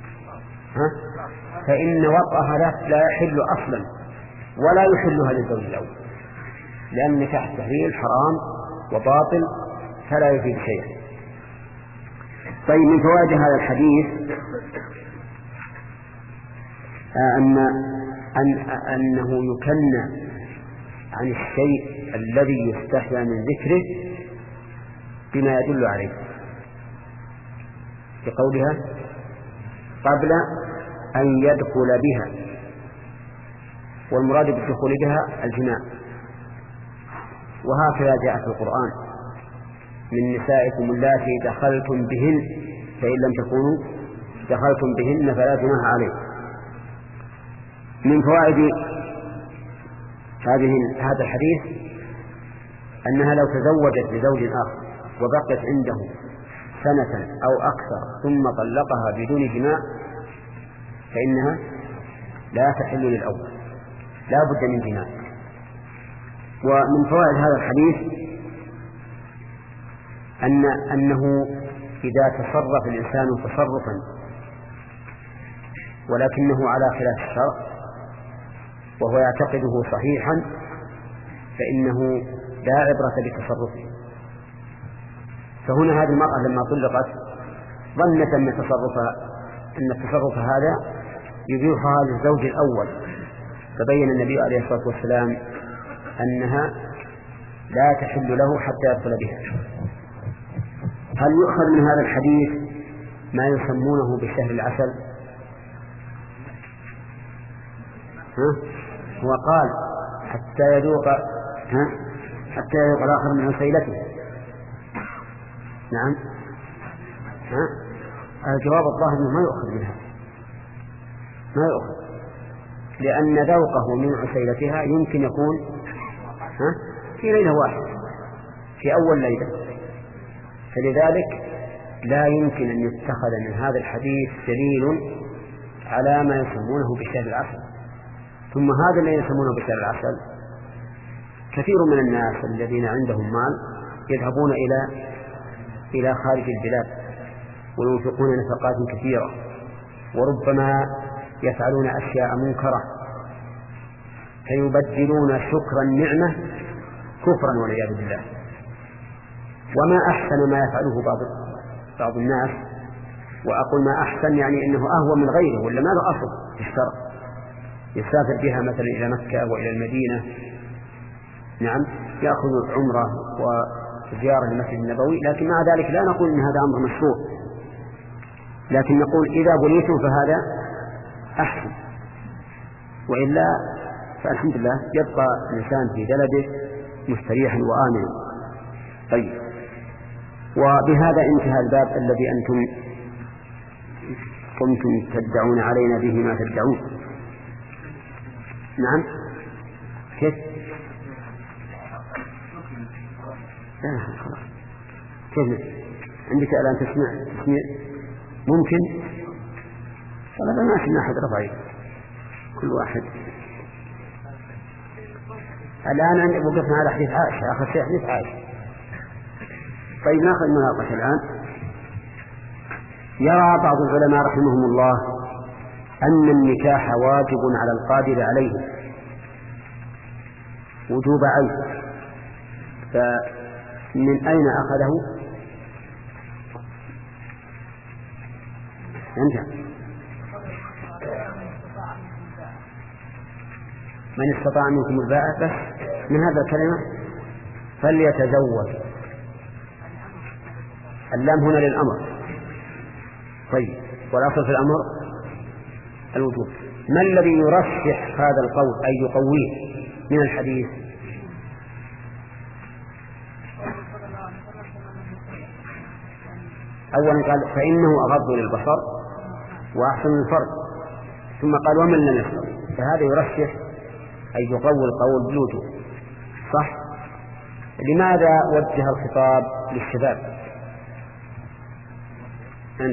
فإن وطئها لا يحل أصلا ولا يحلها للزوج الأول، لأن نكاح التحليل حرام وباطل فلا يفيد شيئا. طيب، من فوائد هذا الحديث أن أن أنه يكنى عن الشيء الذي يستحيا من ذكره بما يدل عليه، بقولها قبل أن يدخل بها، والمراد بالدخول بها الجماع. وهكذا جاء في القرآن: من نسائكم اللاتي دخلتم بهن فإن لم تكونوا دخلتم بهن فلا جناح عليكم. من فوائد هذه هذا الحديث أنها لو تزوجت بزوج آخر وبقيت عنده سنة أو أكثر ثم طلقها بدون جماع فإنها لا تحل للأول، لا بد من جماع. ومن فوائد هذا الحديث أن أنه إذا تصرف الإنسان تصرفا ولكنه على خلاف الشرع وهو يعتقده صحيحا فإنه لا عبرة بتصرفه. فهنا هذه المرأة لما طلقت ظنت أن تصرفها أن التصرف هذا يبيحها للزوج الأول، فبين النبي عليه الصلاة والسلام أنها لا تحل له حتى يدخل بها. هل يؤخذ من هذا الحديث ما يسمونه بشهر العسل؟ ها؟ هو قال حتى يذوق ها؟ حتى يذوق الآخر من عسيلته. نعم. ها؟ الجواب الظاهر أنه ما يؤخذ منها، ما يؤخذ، لأن ذوقه من عسيلتها يمكن يكون ها؟ في ليلة واحدة في أول ليلة، فلذلك لا يمكن أن يتخذ من هذا الحديث دليل على ما يسمونه بشهر العسل. ثم هذا الذي يسمونه بشهر العسل كثير من الناس الذين عندهم مال يذهبون إلى إلى خارج البلاد وينفقون نفقات كثيرة، وربما يفعلون أشياء منكرة فيبدلون شكر النعمة كفرا والعياذ بالله. وما أحسن ما يفعله بعض بعض الناس، وأقول ما أحسن يعني أنه أهوى من غيره ولا ما له أصل في الشرع، يسافر بها مثلا إلى مكة وإلى المدينة، نعم، يأخذ عمرة وزيارة للمسجد النبوي، لكن مع ذلك لا نقول إن هذا أمر مشروع، لكن نقول إذا بليتم فهذا أحسن، وإلا فالحمد لله يبقى الإنسان في بلده مستريحا وآمنا. طيب، وبهذا انتهى الباب الذي أنتم كنتم تدعون علينا به ما تدعون. نعم، كيف؟ لا خلاص، كيف عندك الآن تسمع تسمع ممكن؟ فلا ما سمع أحد رفعي كل واحد. الآن وقفنا على حديث عائشة، آخر شيء حديث عائشة. طيب ناخذ مناقشة الآن. يرى بعض العلماء رحمهم الله أن النكاح واجب على القادر عليه وجوب عين، فمن أين أخذه؟ أنت من استطاع منكم الباءة، بس من هذا الكلمة فليتزوج. اللام هنا للأمر. طيب، والأصل في الأمر الوجوب. ما الذي يرشح هذا القول أي يقويه من الحديث؟ أولا قال فإنه أغض للبصر وأحسن للفرج، ثم قال ومن لم يستطع، فهذا يرشح أي يقوي القول بالوجوب. صح؟ لماذا وجه الخطاب للشباب؟ أنت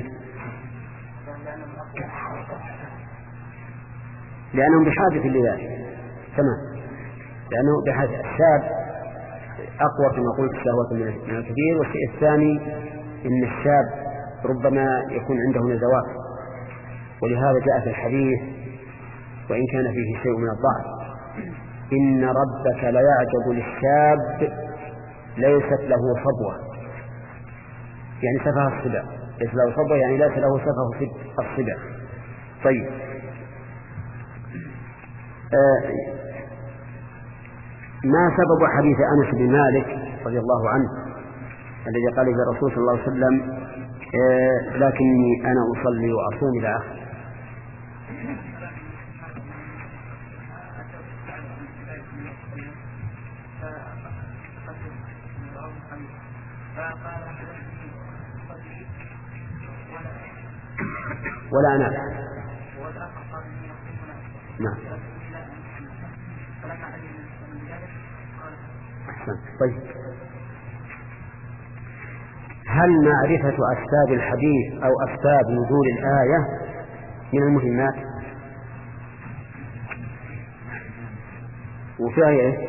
لأنهم بحاجة لذلك، تمام، لأنه بحاجة. الشاب أقوى كما قلت شهوة من الكبير. والشيء الثاني إن الشاب ربما يكون عنده نزوات، ولهذا جاء في الحديث وإن كان فيه شيء من الضعف: إن ربك ليعجب للشاب ليست له صبوة، يعني سفه الصبا، ليس له صبوة يعني ليس له سفه الصبا. طيب، آه ما سبب حديث أنس بن مالك رضي الله عنه الذي قال إلى الرسول صلى الله عليه وسلم آه لكني أنا أصلي وأصوم إلى آخره؟ ولا أنا نعم. أحسن. طيب، هل معرفة أسباب الحديث أو أسباب نزول الآية من المهمات؟ وفيها إيه؟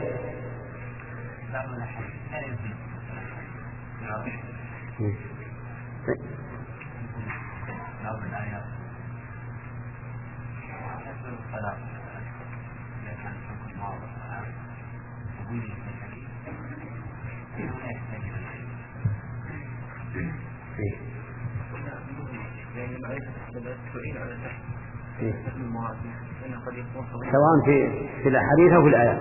سواء في في الأحاديث أو في الآيات.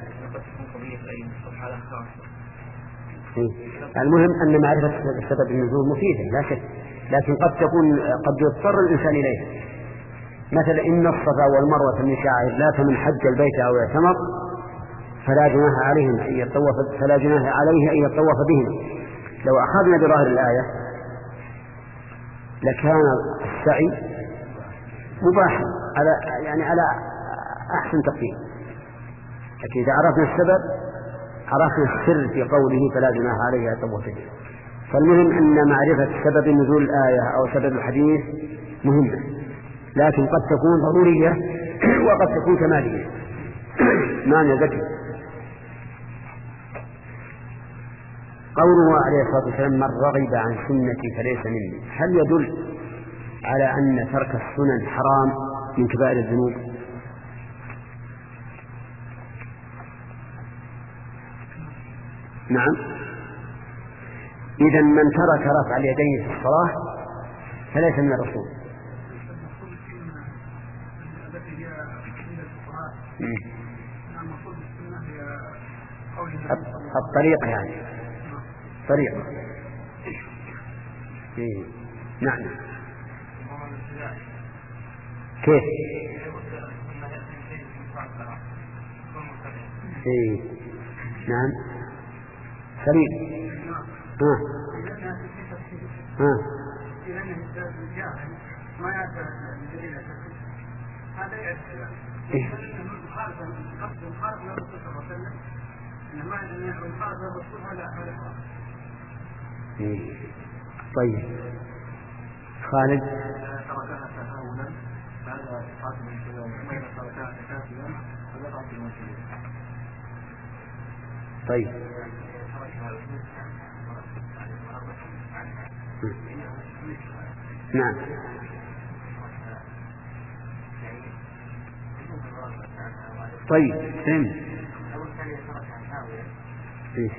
المهم أن معرفة سبب النزول مفيدة لا شك، لكن قد تكون قد يضطر الإنسان إليها. مثلا إن الصفا والمروة من شعائر لا، فمن حج البيت أو اعتمر فلا جناح عليهم أن يطوف فلا جناح عليه أن يطوف بهم. لو أخذنا بظاهر الآية لكان السعي مباحا على يعني على أحسن تقدير، لكن إذا عرفنا السبب عرفنا السر في قوله فلا جناح عليه أن يطوف بهم. فالمهم أن معرفة سبب نزول الآية أو سبب الحديث مهمة، لكن قد تكون ضرورية وقد تكون كمالية. معنى ذكي قوله عليه الصلاة والسلام من رغب عن سنتي فليس مني، هل يدل على أن ترك السنن حرام من كبائر الذنوب؟ نعم. إذن من ترك رفع اليدين في الصلاة فليس من الرسول. الطريقة يعني طريقة. إيه. نعم. كيف؟ إيه. نعم. سليم. ها. ها. إيه. إيه. طيب خالد. طيب نعم. طيب فهمت. إيه.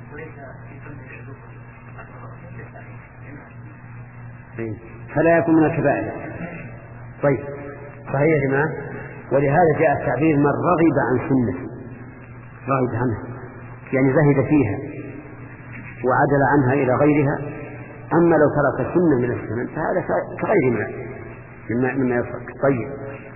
إيه. فلا يكون من الكبائر. طيب صحيح يا جماعة. ولهذا جاء التعبير من رغب عن سنة، رغب عنها يعني زهد فيها وعدل عنها إلى غيرها. أما لو ترك سنة من السنن فهذا كغير ما مما, مما يفرق. طيب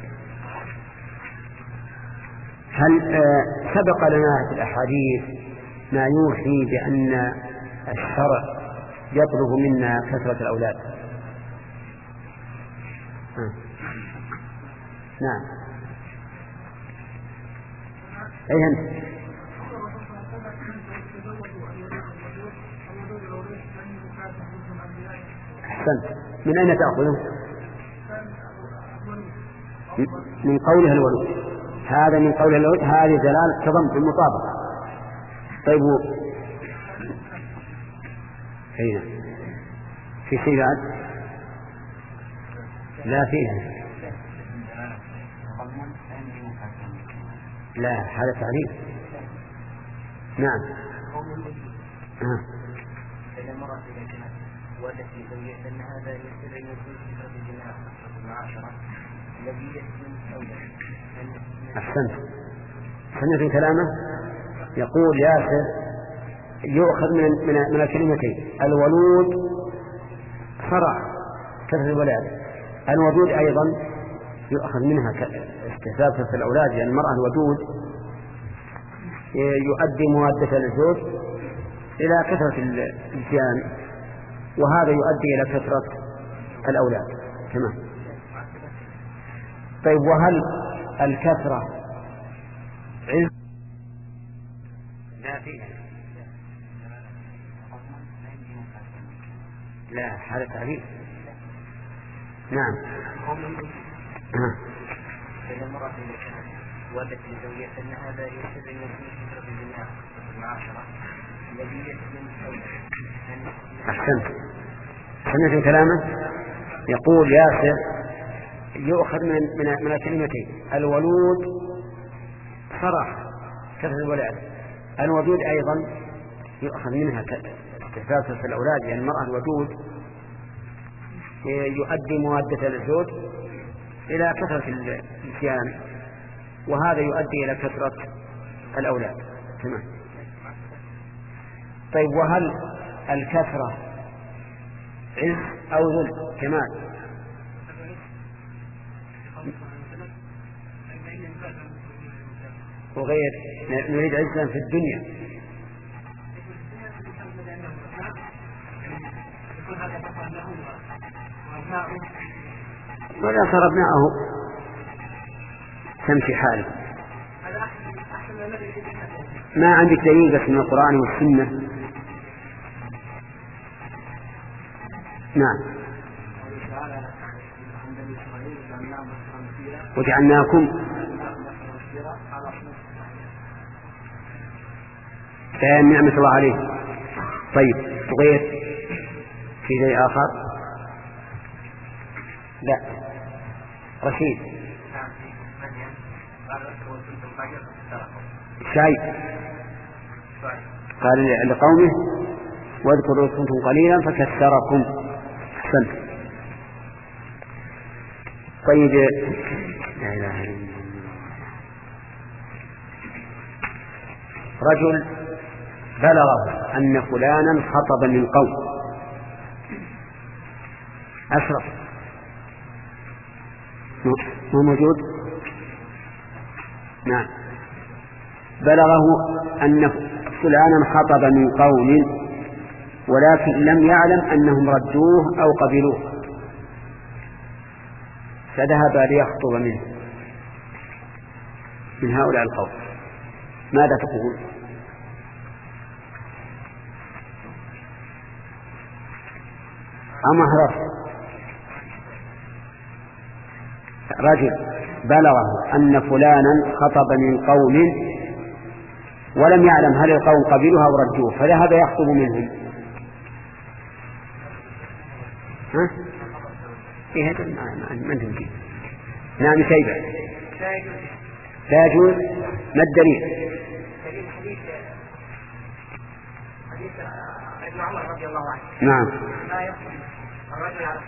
هل آه سبق لنا في الأحاديث ما يوحي بأن الشرع يطلب منا كثرة الأولاد. آه. نعم. أي أنت أحسنت. من أين تأخذه؟ من قولها الولود. هذا من قولها الولود، هذه دلالة تضم المطابقة. طيب هنا في شيء بعد؟ لا فيه. لا هذا تعريف. نعم. آه. والتي بيّن أن هذا يسر يجوز في الجناح المعاشرة الذي يسلم أولا. أحسنت. سمعت كلامه يقول ياسر يؤخذ من من من الكلمتين الولود فرع كثرة الولاد، الودود أيضا يؤخذ منها استحباب كثرة الأولاد، لأن يعني المرأة الودود يؤدي موادة للزوج إلى كثرة الجان، وهذا يؤدي إلى كثرة الأولاد تمام. طيب وهل الكثرة عز؟ لا فيه. لا هذا تعريف. نعم. إذا مرة والتي بيّن أن هذا يسر يجوز في الجناح المعاشرة الذي يسلم أولا. أحسنت. سمعت كلامه يقول ياسر يؤخذ من من من الكلمتين الولود فرع كثرة الولاد، الودود أيضا يؤخذ منها استحباب كثرة الأولاد، لأن يعني المرأة الودود يؤدي موادة للزوج إلى كثرة الجان، وهذا يؤدي إلى كثرة الأولاد تمام. طيب وهل الكثرة عز أو ذل كمال؟ وغير نريد عزا في الدنيا. ولا صار ابناءه تمشي حاله. ما عندك دليل بس من القرآن والسنة. نعم. وجعلناكم كان نعمة الله عليه. طيب وغير في شيء آخر؟ لا. رشيد شيء قال لقومه واذكروا كنتم قليلا فكثركم. أحسنت. طيب لا إله إلا الله. رجل بلغه أن فلانا خطب من قوم أشرف مو موجود. نعم. بلغه أن فلانا خطب من قوم ولكن لم يعلم أنهم ردوه أو قبلوه، فذهب ليخطب منه من هؤلاء القوم، ماذا تقول؟ أما هرف رجل بلغه أن فلانا خطب من قوم ولم يعلم هل القوم قبلوه أو ردوه، فذهب يخطب منهم. ها؟ إيه هذا ما أنتم فيه. نعم شيبة. لا يجوز. ما الدليل؟ دليل حديث حديث ابن عمر رضي الله عنه. نعم. لا يخطب الرجل على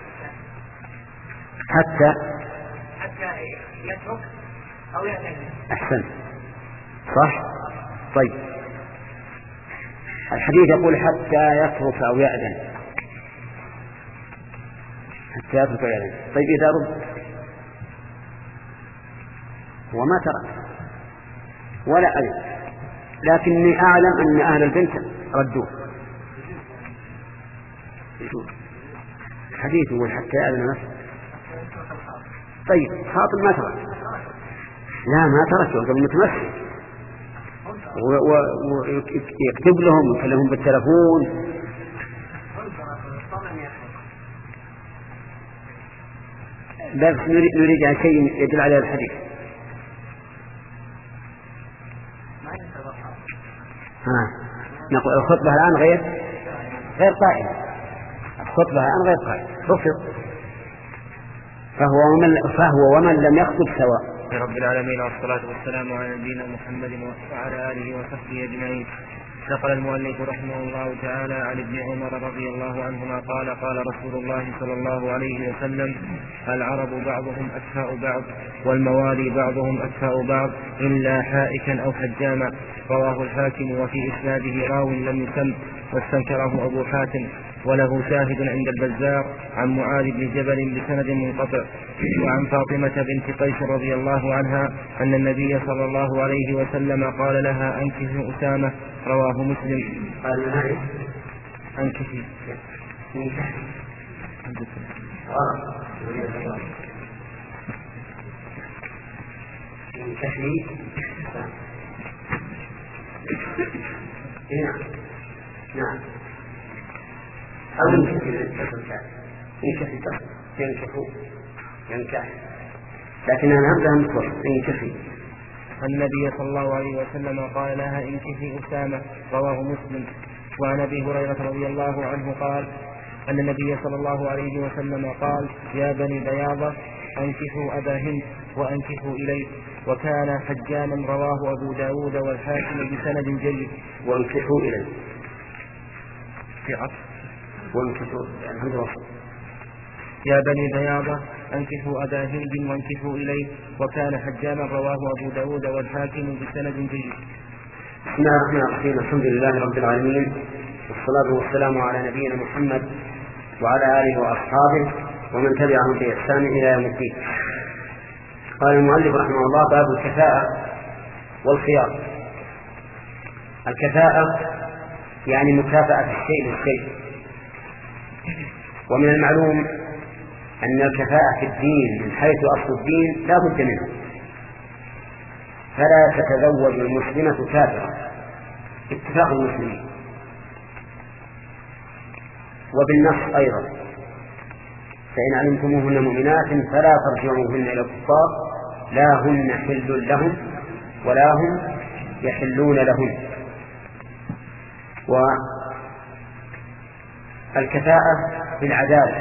حتى حتى يترك أو يأتي. أحسن صح. طيب الحديث يقول حتى يترك أو يأذن، حتى يترك أو يأذن. طيب إذا رد وما ترك ولا أذن، لكني أعلم أن أهل البنت ردوه، حديث يقول حتى يأذن نفسه. طيب خاطب ما ترك، لا ما تركه قبل متمسك ويكتب لهم ويكلمهم بالتلفون. بس نريد عن شيء يدل على الحديث. ها نقول الخطبة الآن غير غير قائمة، الخطبة الآن غير قائمة، رفض، فهو ومن فهو ومن لم يخطب سواء. رب العالمين والصلاة والسلام على نبينا محمد وعلى آله وصحبه أجمعين. نقل المؤلف رحمه الله تعالى عن ابن عمر رضي الله عنهما قال قال رسول الله صلى الله عليه وسلم: العرب بعضهم أكفاء بعض والموالي بعضهم أكفاء بعض إلا حائكا أو حجاما. رواه الحاكم وفي إسناده راو لم يسم واستنكره أبو حاتم، وله شاهد عند البزار عن معاذ بن جبل بسند منقطع. وعن فاطمة بنت قيس رضي الله عنها أن النبي صلى الله عليه وسلم قال لها: أنكحي أسامة. رواه مسلم. أنكحي نعم نعم أو ينكح ينكح ينكح ينكح لكنها نبدأ مصر ينكحي. النبي صلى الله عليه وسلم قال لها: انكحي أسامة. رواه مسلم. وعن أبي هريرة رضي الله عنه قال أن النبي صلى الله عليه وسلم قال: يا بني بياضة أنكحوا أبا هند وأنكحوا إليه وكان حجاما. رواه أبو داود والحاكم بسند جيد. وانكحوا إليه في عطف وانكحوا الحمد لله. يا بني بياضة أنكحوا أبا هند وانكحوا إليه وكان حجاما. رواه أبو داود والحاكم بسند جيد. بسم الله الرحمن الرحيم. الحمد لله رب العالمين، والصلاة والسلام على نبينا محمد وعلى آله وأصحابه ومن تبعهم بإحسان إلى يوم الدين. قال المؤلف رحمه الله: باب الكفاءة والخيار. الكفاءة يعني مكافأة الشيء بالشيء، ومن المعلوم أن الكفاءة في الدين من حيث أصل الدين لا بد منها، فلا تتزوج المسلمة كافرة اتفاق المسلمين، وبالنص أيضا: فإن علمتموهن مؤمنات فلا ترجعوهن إلى الكفار لا هن حل لهم ولا هم يحلون لهم. والكفاءة في العدالة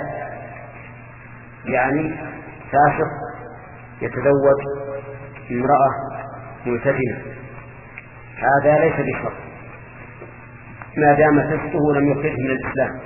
يعني فاسق يتزوج امرأة ملتزمة، هذا ليس بشرط ما دام فسقه لم يخرجه من الإسلام،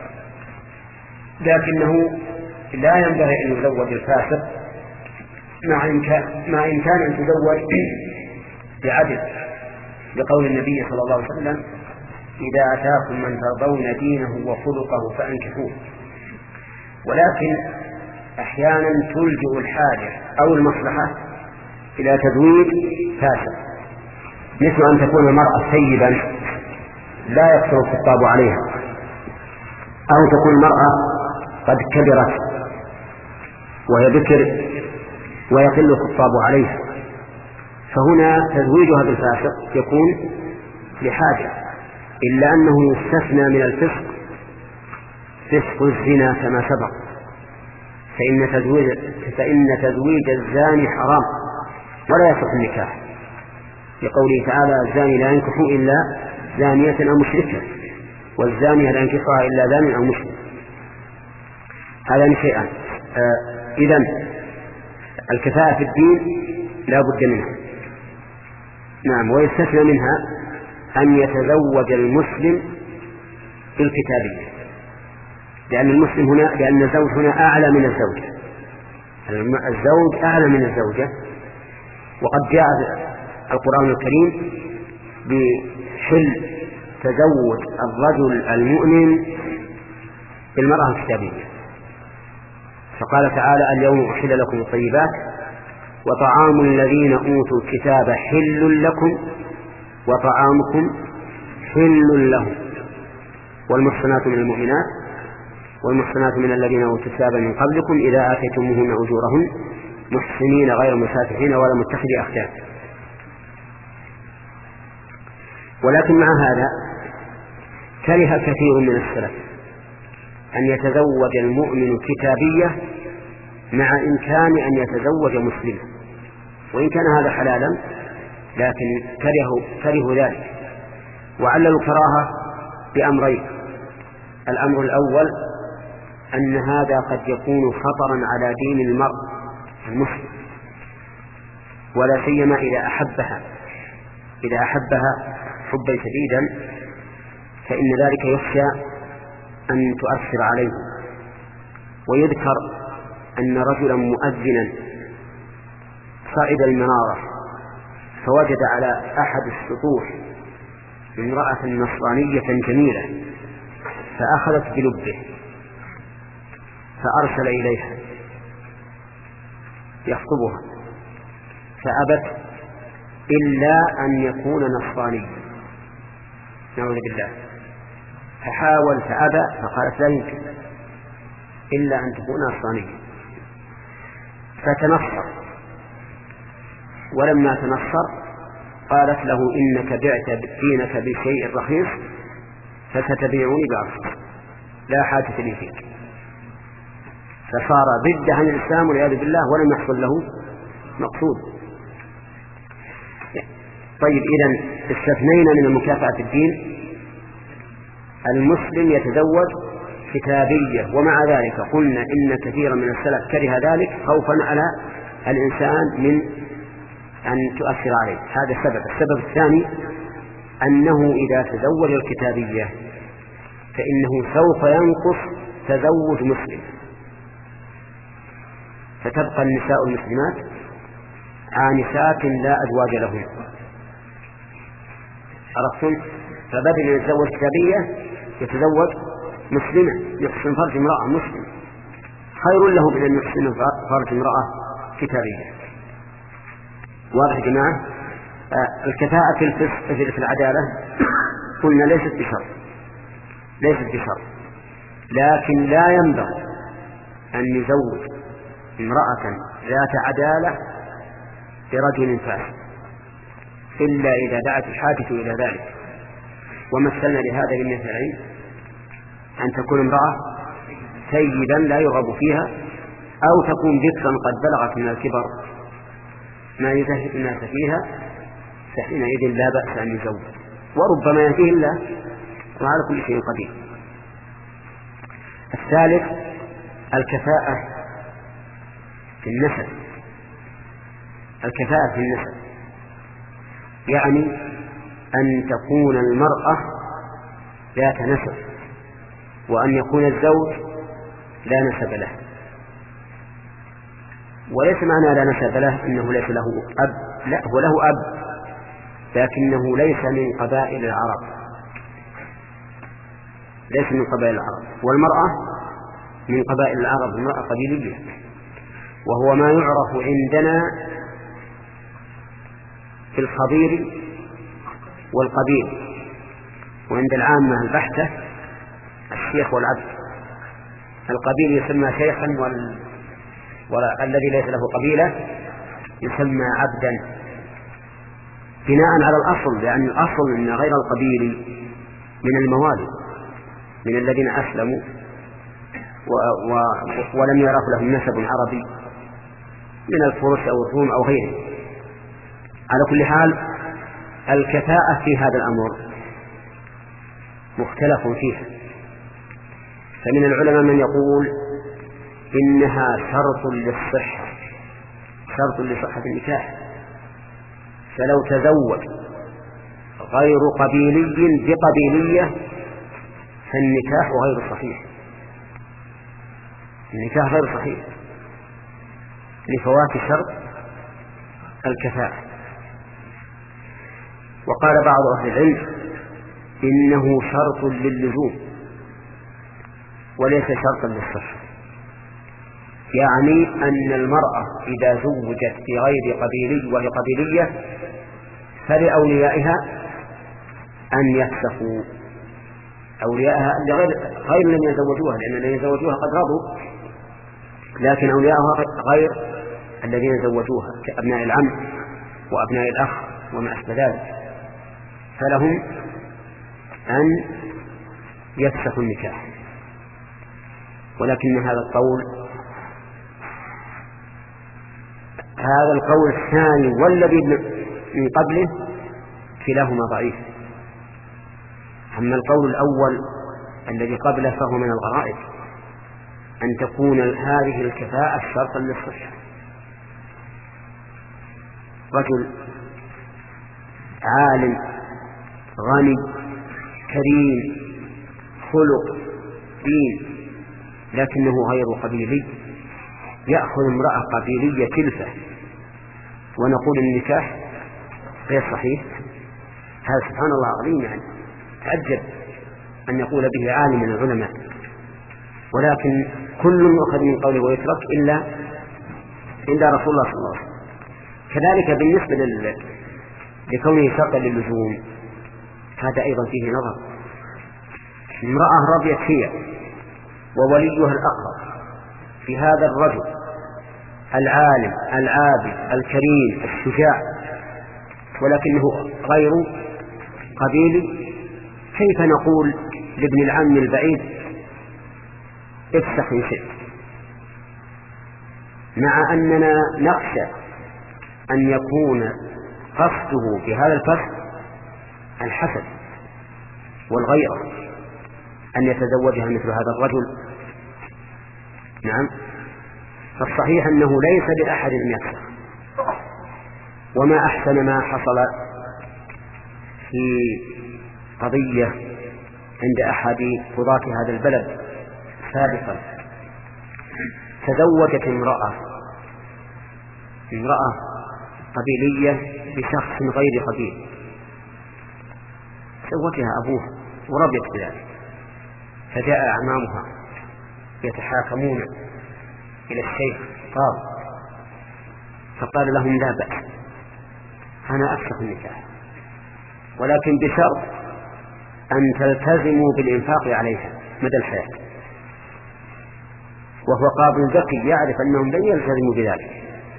لكنه لا ينبغي أن يزوج الفاسق مع إمكان مع إمكان أن تزوج بعدل، لقول النبي صلى الله عليه وسلم: إذا أتاكم من ترضون دينه وخلقه فأنكحوه. ولكن أحيانا تلجأ الحاجة أو المصلحة إلى تزويج فاسق، مثل أن تكون المرأة سيبا لا يكثر الخطاب عليها، أو تكون المرأة قد كبرت وهي بكر ويقل الخطاب عليها، فهنا تزويجها بالفاسق يكون لحاجة، إلا أنه يستثنى من الفسق فسق الزنا كما سبق، فإن تزويج, فإن تزويج الزاني حرام ولا يصح النكاح، لقوله تعالى: الزاني لا ينكح إلا زانية أو مشركة والزانية لا ينكحها إلا زان أو مشرك. هذان شيئان. آه إذن الكفاءة في الدين لا بد منها. نعم. ويستثنى منها أن يتزوج المسلم بالكتابية، لأن المسلم هنا لأن الزوج هنا أعلى من الزوجة، الزوج أعلى من الزوجة، وقد جاء القرآن الكريم بحل تزوج الرجل المؤمن بالمرأة الكتابية، فقال تعالى: اليوم أحل لكم الطيبات وطعام الذين أوتوا الكتاب حل لكم وطعامكم حل لهم والمحصنات من المؤمنات والمحصنات من الذين أوتوا الكتاب من قبلكم إذا آتيتموهن أجورهن محسنين غير مسافحين ولا متخذي أخدان. ولكن مع هذا كره كثير من السلف أن يتزوج المؤمن كتابية مع إمكان أن يتزوج مسلما، وإن كان هذا حلالا لكن كرهوا كره ذلك. وعللوا الكراهة بأمرين: الأمر الأول أن هذا قد يكون خطرا على دين المرء المسلم، ولا سيما إذا أحبها إذا أحبها حبا شديدا فإن ذلك يخشى أن تؤثر عليه. ويذكر أن رجلا مؤذنا صعد المنارة فوجد على أحد السطوح امرأة نصرانية جميلة فأخذت بلبه فأرسل إليها يخطبها فأبت إلا أن يكون نصرانيا، نعوذ بالله. فحاول فأبى فقالت لا يمكن إلا أن تكون نصرانيا، فتنصر. ولما تنصر قالت له إنك بعت دينك بشيء رخيص فستبيعني بأرخص، لا حاجة لي فيك. فصار ضد عن الإسلام والعياذ بالله ولم يحصل له مقصود. طيب، إذن استثنينا من المكافأة الدين المسلم يتزوج كتابية، ومع ذلك قلنا إن كثيرا من السلف كره ذلك خوفا على الإنسان من أن تؤثر عليه. هذا السبب. السبب الثاني أنه إذا تزوج الكتابية فإنه سوف ينقص تزوج مسلم، فتبقى النساء المسلمات عانسات لا أزواج لهن. عرفتم؟ فبدل أن يتزوج كتابية يتزوج مسلمة يحسن فرج امرأة مسلم، خير له من أن يحسن فرج امرأة كتابية. واضح يا جماعة؟ آه الكفاءة في الفسق في العدالة قلنا ليست بشرط ليست بشرط لكن لا ينبغي أن يزوج امرأة ذات عدالة برجل فاسد إلا إذا دعت الحاجة إلى ذلك. ومثلنا لهذا بالمثلين: أن تكون امرأة سيدا لا يرغب فيها، أو تكون بكرا قد بلغت من الكبر ما يزهد الناس فيها، فحينئذ لا بأس أن يزوج، وربما يأتيه الله وعلى كل شيء قدير. الثالث الكفاءة في النسب. الكفاءة في النسب يعني أن تكون المرأة ذات نسب، وأن يكون الزوج لا نسب له. وليس معنى لا نسب له أنه ليس له أب، لا، هو له أب لكنه ليس من قبائل العرب ليس من قبائل العرب والمرأة من قبائل العرب، المرأة قبيلية، وهو ما يعرف عندنا في الخبير والقبيل، وعند العامة البحتة الشيخ والعبد. القبيل يسمى شيخا وال... والذي ليس له قبيلة يسمى عبدا بناء على الأصل، لأن الأصل أن غير القبيل من الموالي من الذين أسلموا و... و... ولم يعرف لهم نسب عربي من الفرس أو الروم أو غيره. على كل حال الكفاءة في هذا الأمر مختلف فيها، فمن العلماء من يقول إنها شرط للصحة شرط لصحة النكاح، فلو تزوج غير قبيلي بقبيلية فالنكاح غير صحيح النكاح غير صحيح لفوات شرط الكفاءة. وقال بعض أهل العلم إنه شرط للزوم وليس شرطا للصحة، يعني أن المرأة إذا زوجت بغير قبيلي وهي قبيلية فلأوليائها أن يفسخوا أولياءها لغير غير الذين يزوجوها، لأن الذين يزوجوها قد رضوا، لكن أولياءها غير الذين يزوجوها كأبناء العم وأبناء الأخ وما أشبه ذلك، فلهم أن يفسخوا النكاح. ولكن هذا القول هذا القول الثاني والذي من قبله كلاهما ضعيف. أما القول الأول الذي قبله فهو من الغرائب أن تكون هذه الكفاءة شرطا للصحة. رجل عالم غني كريم خلق دين لكنه غير قبيلي يأخذ امرأة قبيلية تلفة ونقول النكاح غير صحيح، هذا سبحان الله عظيم، يعني تعجب أن يقول به عالم من العلماء. ولكن كل يؤخذ من قوله ويترك إلا إلا رسول الله صلى الله عليه وسلم. كذلك بالنسبة لل... لكونه شرطا للزوم هذا أيضا فيه نظر. امرأة رضيت هي ووليها الأقرب في هذا الرجل العالم العابد الكريم الشجاع ولكنه غير قبيلي، كيف نقول لابن العم البعيد افسخ إن شئت، مع أننا نخشى أن يكون قصده بهذا الفسخ الحسد والغيرة أن يتزوجها مثل هذا الرجل. نعم، فالصحيح أنه ليس لأحد أن يفسخ. وما أحسن ما حصل في قضية عند أحد قضاة هذا البلد سابقا، تزوجت امرأة امرأة قبيلية بشخص غير قبيل، تزوجها أبوها ورضيت بذلك، فجاء أعمامها يتحاكمون إلى الشيخ قاضي فقال لهم لا بأس أنا أفسخ النكاح، ولكن بشرط أن تلتزموا بالإنفاق عليها مدى الحياة. وهو قاضي ذكي يعرف أنهم لن يلتزموا بذلك،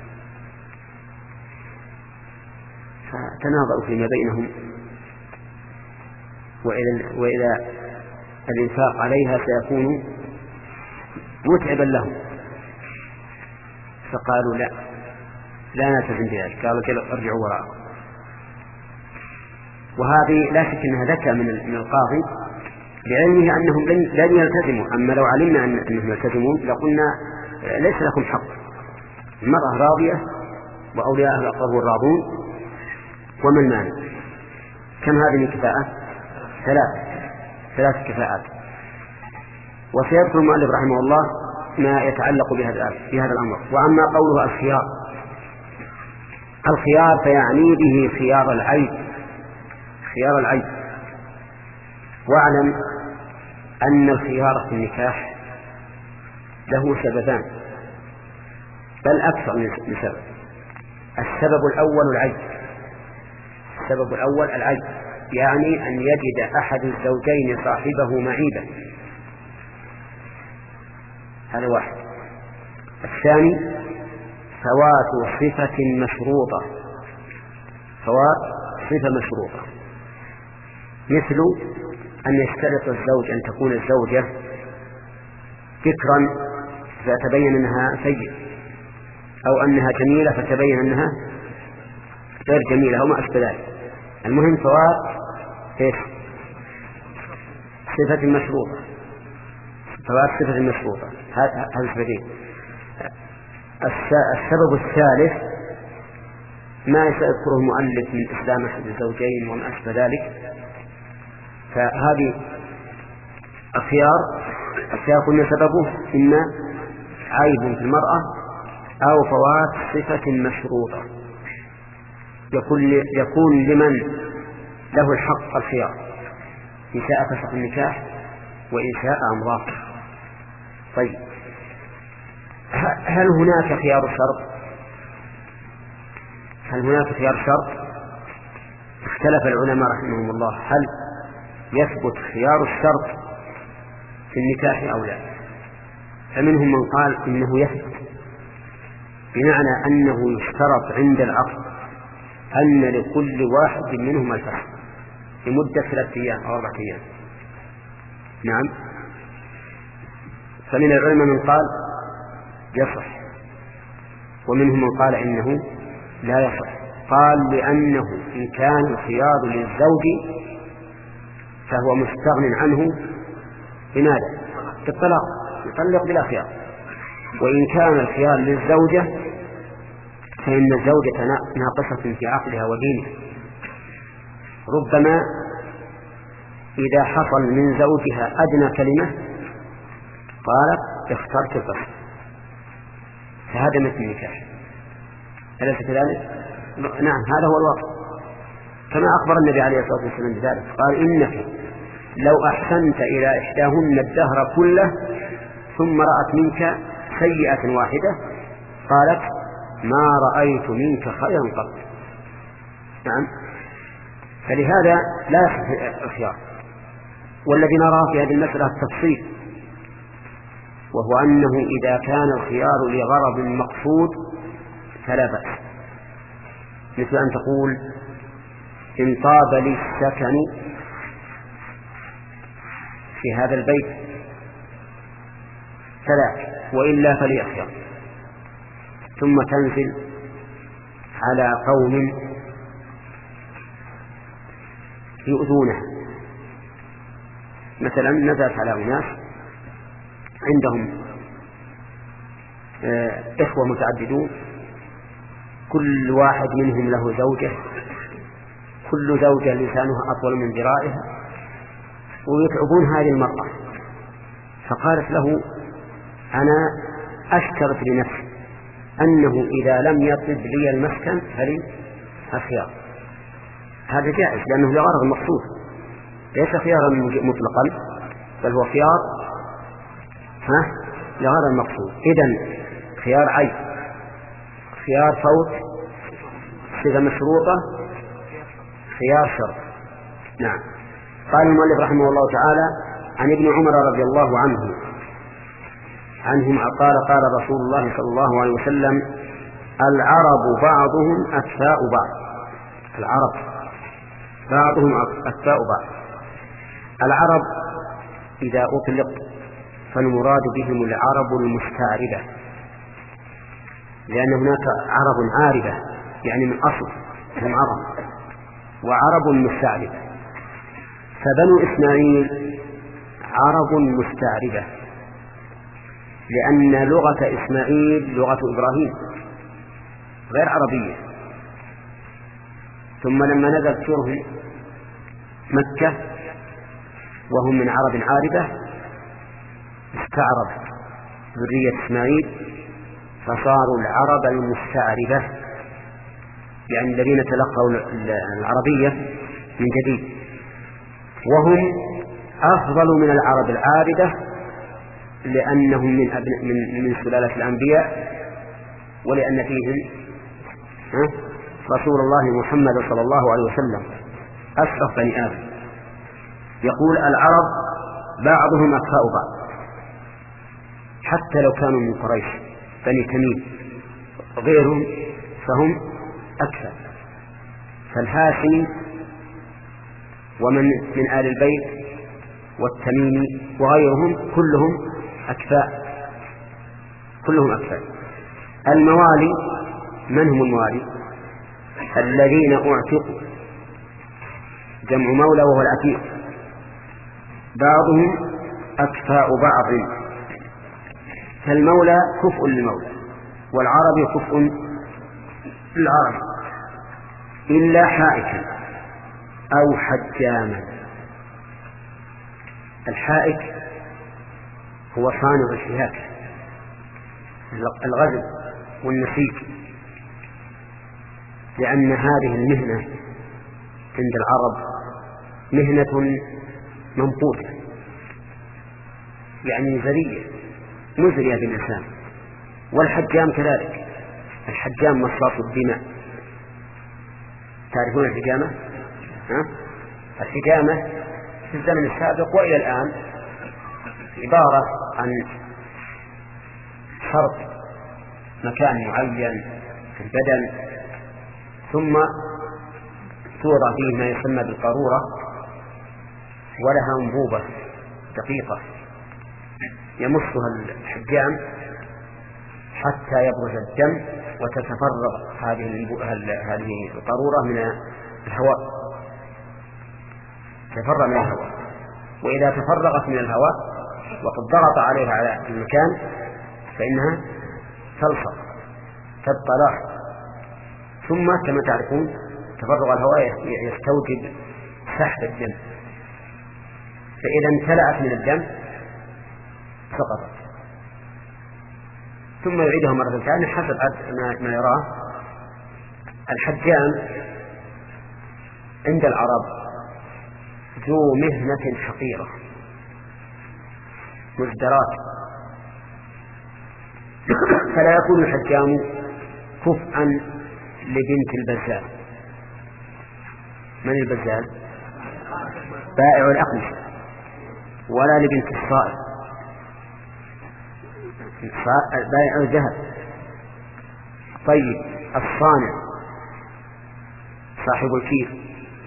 فتناظروا فيما بينهم، وإذا الإنفاق عليها سيكون متعبا لهم، فقالوا لا لا نلتزم بذلك، قالوا ارجعوا وراءكم. وهذه لا شك أنها ذكاء من القاضي بعلمه أنهم لن يلتزموا. أما لو علمنا أنهم يلتزمون لقلنا ليس لكم حق. المرأة راضية وأولياء الأقربون راضون، ومن مانع؟ كم هذه من كفاءة؟ ثلاث ثلاث كفاءات. وسيذكر المؤلف رحمه الله ما يتعلق بهذا بهذا الأمر. وأما قوله الخيار، الخيار فيعني به خيار العيب، خيار العيب. واعلم أن الخيار في النكاح له سببان بل أكثر من سبب. السبب الأول العيب، السبب الأول العيب يعني أن يجد أحد الزوجين صاحبه معيبا، هذا واحد. الثاني فوات صفة مشروطة، فوات صفة مشروطة، مثل أن يشترط الزوج أن تكون الزوجة ذكرا فتبين أنها سيئة، أو أنها جميلة فتبين أنها غير جميلة، أو ما أشبه ذلك. المهم فوات إيش؟ صفة مشروطة، فوات صفة مشروطة. هذا السببين. السبب الثالث ما يذكره المؤلف من إسلام أحد الزوجين وما أشبه ذلك. فهذه الخيار الخيار كل سببه إما عيب في المرأة أو فوات صفة مشروطة، يكون يكون لمن له الحق الخيار، إن شاء فسخ النكاح وإن شاء أمضاه. طيب، هل هناك خيار شرط؟ هل هناك خيار شرط؟ اختلف العلماء رحمهم الله هل يثبت خيار الشرط في النكاح أو لا. فمنهم من قال إنه يثبت، بمعنى أنه يشترط عند العقد أن لكل واحد منهما الفسخ لمدة ثلاثة أيام أو أربعة أيام. نعم. فمن العلماء من قال يصح، ومنهم من قال إنه لا يصح. قال لأنه إن كان الخيار للزوج فهو مستغن عنه بماذا؟ بالطلاق، يطلق بلا خيار. وإن كان الخيار للزوجة فإن الزوجة ناقصة في عقلها ودينها، ربما إذا حصل من زوجها أدنى كلمة قالت اخترت الفسخ، فهدمت النكاح. أليس كذلك؟ نعم، هذا هو الواقع، كما أخبر النبي عليه الصلاة والسلام بذلك. قال إنك لو أحسنت إلى إحداهن الدهر كله ثم رأت منك سيئة واحدة قالت ما رأيت منك خيرا قط. نعم. فلهذا لا يصح الخيار. والذي نرى في هذه المسألة التفصيل، وهو أنه إذا كان الخيار لغرض مقصود فلا بأس، مثل أن تقول إن طاب لي السكن في هذا البيت فلا، وإلا فلي خيار، ثم تنزل على قوم يؤذونه. مثلا نزلت على أناس عندهم إخوة متعددون، كل واحد منهم له زوجة، كل زوجة لسانها أطول من ذراعها، ويتعبون هذه المرأة. فقالت له أنا أشترط لنفسي أنه إذا لم يطب لي المسكن فلي الخيار. هذا جائز لأنه لغرض مقصود، ليس خيارا مطلقا، بل هو خيار ها لغرض مقصود. إذن خيار عيب، خيار فوت، صيغة مشروطة، خيار شرط. نعم. قال المؤلف رحمه الله تعالى عن ابن عمر رضي الله عنه عنهما قال قال رسول الله صلى الله عليه وسلم العرب بعضهم أكفاء بعض. العرب بعضهم أكفاء بعض. العرب إذا أطلق فالمراد بهم العرب المستعربة، لأن هناك عرب عاربة يعني من أصل هم عرب، وعرب مستعربة. فبنو إسماعيل عرب مستعربة، لأن لغة إسماعيل لغة إبراهيم غير عربية. ثم لما نزلت فيهم مكة وهم من عرب عاربة استعرب ذرية إسماعيل فصاروا العرب المستعربة، يعني الذين تلقوا العربية من جديد، وهم أفضل من العرب العاربة لأنهم من, من, من سلالة الأنبياء، ولأن فيهم رسول الله محمد صلى الله عليه وسلم أشرف بني آدم. يقول العرب بعضهم أكفاء بعض، حتى لو كانوا من قريش بني تميم غيرهم فهم أكفأ. فالهاشمي ومن من آل البيت والتميمي وغيرهم كلهم أكفاء، كلهم أكفاء. الموالي من هم الموالي؟ الذين أعتقوا، جمع مولى وهو العتيق. بعضهم أكفاء بعض، فالمولى كفء للمولى والعربي كفء للعربي، إلا حائكا أو حجاما. الحائك هو صانع الشهاكة، الغزل والنسيج، لأن هذه المهنة عند العرب مهنة منقوطة، يعني زرية مزرية بالإنسان. والحجام كذلك، الحجام مصاص الدماء. تعرفون الحجامة؟ ها؟ الحجامة في الزمن السابق وإلى الآن عبارة عن حرق مكان معين في البدن ثم توضع فيه ما يسمى بالقارورة ولها أنبوبة دقيقة يمصها الحجام حتى يبرز الدم وتتفرغ هذه هذه القارورة من الهواء تفرغ من الهواء، وإذا تفرغت من الهواء وقد ضغط عليها على المكان فإنها تلصق تبقى لاحظ. ثم كما تعرفون تفرغ الهواء يستوجب سحب الدم، فإذا امتلأت من الدم سقطت، ثم يعيدها مرة ثانية حسب ما يراه. الحجام عند العرب ذو مهنة حقيرة مزدرات، فلا يكون الحجام كفءا لبنت البزال. من البزال؟ بائع الأقمشة. ولا لبنت الصائغ بائع الذهب. طيب الصانع صاحب الكيل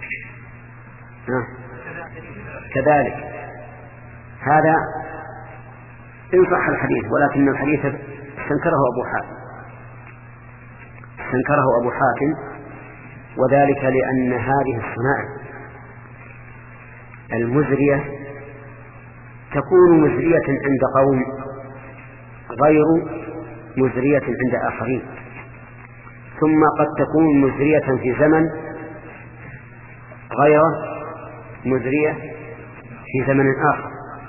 كذلك. هذا إن صح الحديث، ولكن الحديث استنكره أبو حاتم استنكره أبو حاتم وذلك لأن هذه الصناعة المزرية تكون مزرية عند قوم غير مزرية عند آخرين، ثم قد تكون مزرية في زمن غير مزرية في زمن آخر،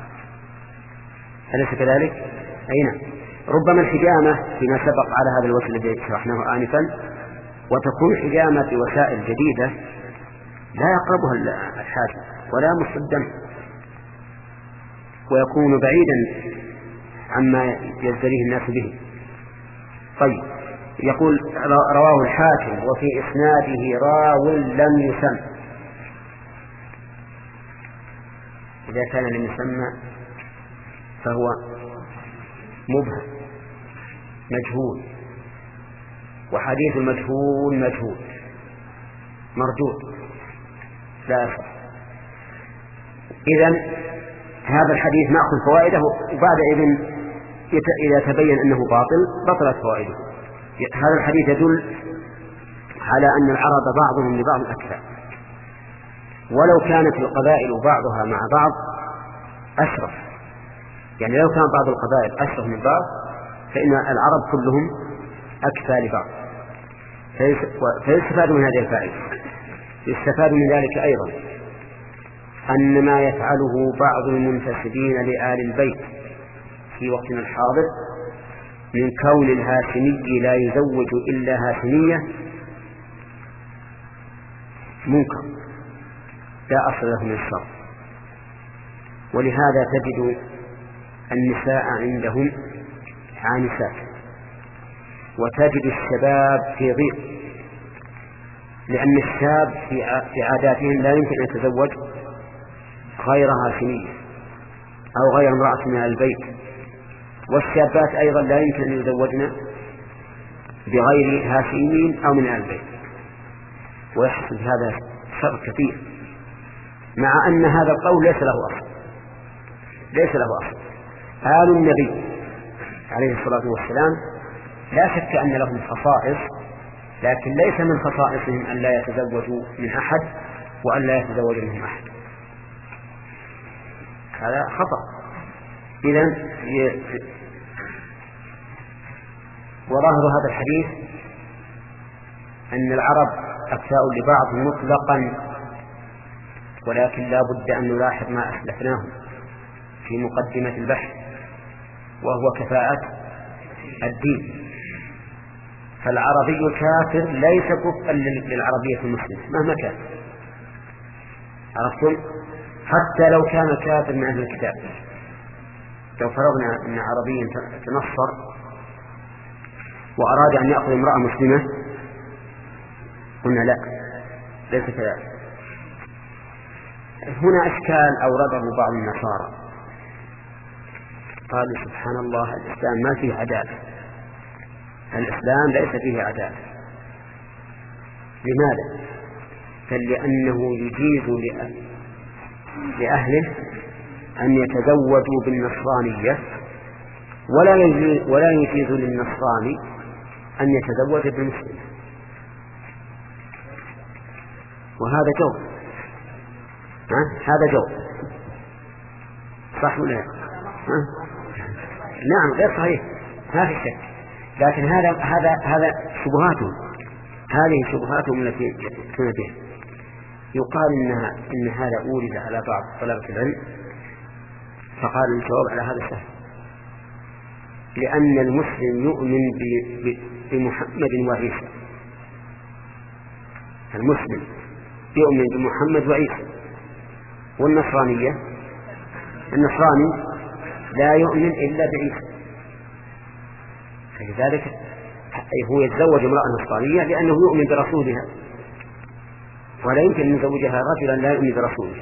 أليس كذلك؟ أي نعم. ربما الحجامة فيما سبق على هذا الوجه الذي شرحناه آنفا، وتكون حجامة بوسائل جديدة لا يقربها الحاجة ولا يمص الدم ويكون بعيدا عما يزدريه الناس به. طيب يقول رواه الحاكم وفي إسناده راو لم يسم. إذا كان لم يسمى فهو مبهم مجهول، وحديث المجهول مجهول مردود لا يصح. إذن هذا الحديث نأخذ فوائده، وبعد إذن إذا تبين أنه باطل بطلت فوائده. هذا الحديث يدل على أن العرب بعضهم لبعض أكثر، ولو كانت القبائل بعضها مع بعض أشرف، يعني لو كان بعض القبائل أشرف من بعض فإن العرب كلهم أكثر لبعض. فيستفاد من هذه الفائدة. يستفاد من ذلك أيضا أن ما يفعله بعض المنتسبين لآل البيت في وقتنا الحاضر من كون الهاشمي لا يزوج إلا هاشمية منكر لا أصل له من الشرع. ولهذا تجد النساء عندهم عانسات، وتجد الشباب في ضيق، لأن الشاب في عاداتهم لا يمكن أن يتزوج غير هاشمية أو غير امرأة من البيت، والشابات أيضا لا يمكن أن يتزوجن بغير هاشميين أو من البيت، ويحصل هذا شر كثير، مع أن هذا القول ليس له أصل ليس له أصل. آل النبي عليه الصلاة والسلام لا شك أن لهم خصائص، لكن ليس من خصائصهم أن لا يتزوجوا من أحد وأن لا يتزوج منهم أحد، هذا خطأ. إذن وظاهر هذا الحديث أن العرب أكفاء لبعض مطلقا، ولكن لا بد أن نلاحظ ما أسلفناه في مقدمة البحث وهو كفاءة الدين. فالعربي الكافر ليس كفءا للعربية المسلمة مهما كان، عرفتم؟ حتى لو كان كافر من أهل الكتاب، لو فرضنا أن عربي تنصر وأراد أن يأخذ امرأة مسلمة قلنا لا، ليس كذلك. هنا أشكال أورده بعض النصارى، قالوا سبحان الله الإسلام ما فيه عدالة، الإسلام ليس فيه عدالة. لماذا؟ فلأنه يجيز لأهله أن يتزوجوا بالنصرانية، ولا يجيز, ولا يجيز للنصراني أن يتزوج بالمسلم، وهذا جو هذا جو صح ولا لا؟ نعم غير صحيح ما في شك، لكن هذا هذا هذا شبهاتهم، هذه شبهاتهم التي يأتون بها. يقال إنها إن هذا أورد على بعض طلبة العلم، فقال الجواب على هذا سهل، لأن المسلم يؤمن بمحمد وعيسى، المسلم يؤمن بمحمد وعيسى، والنصرانية النصراني لا يؤمن إلا بعيسى، فلذلك هو يتزوج امرأة نصرانية لأنه يؤمن برسولها، ولا يمكن أن يزوجها رجلا لا يؤمن برسوله.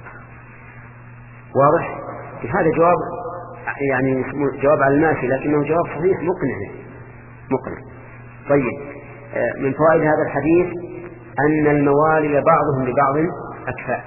واضح؟ هذا جواب يعني جواب على الماشي، لكنه جواب صحيح مقنع مقنع. طيب، من فوائد هذا الحديث أن الموالي بعضهم لبعض أكفاء،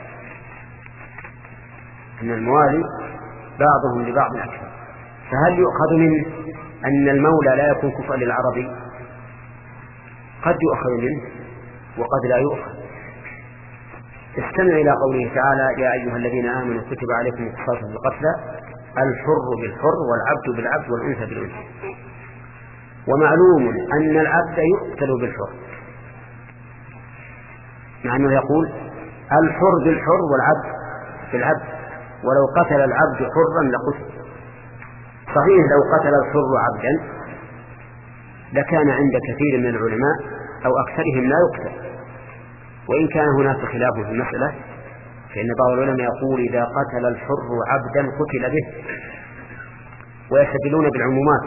أن الموالي بعضهم لبعض أكفاء. فهل يؤخذ منه أن المولى لا يكون كفءا للعربي؟ قد يؤخذ منه وقد لا يؤخذ. استمع إلى قوله تعالى: يا أيها الذين آمنوا كتب عليكم القصاص في القتلى الحر بالحر والعبد بالعبد والأنثى بالأنثى. ومعلوم أن العبد يقتل بالحر، مع أنه يقول الحر بالحر والعبد بالعبد، ولو قتل العبد حرا لقتل. صحيح لو قتل الحر عبدا لكان عند كثير من العلماء أو أكثرهم لا يقتل، وإن كان هناك خلاف في المسألة، فإن بعض العلماء يقول إذا قتل الحر عبدا قتل به، ويستدلون بالعمومات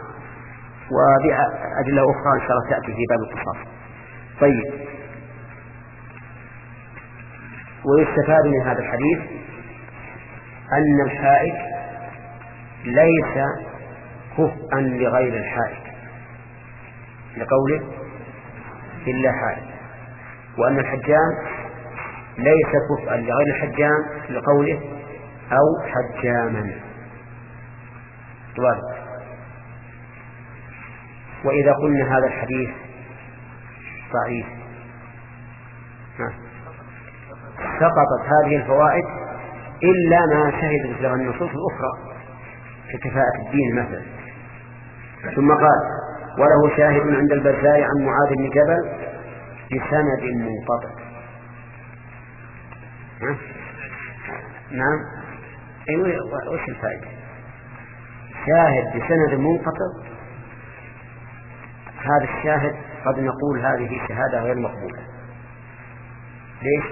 وبأدلة أخرى إن شاء الله تأتي في باب القصاص. طيب، ويستفاد من هذا الحديث أن الحائج ليس كفءا لغير الحائج، لقوله إلا حائج، وأن الحجام ليس كفءا لغير الحجام لقوله أو حجاما. وإذا قلنا هذا الحديث ضعيف سقطت هذه الفوائد إلا ما شهدت له النصوص الأخرى ككفاءة الدين مثلا. ثم قال: وله شاهد عند البزار عن معاذ بن جبل بسند منقطع. نعم، أيوة، وش الفائدة؟ شاهد بسند منقطع، هذا الشاهد قد نقول هذه شهادة غير مقبولة. ليش؟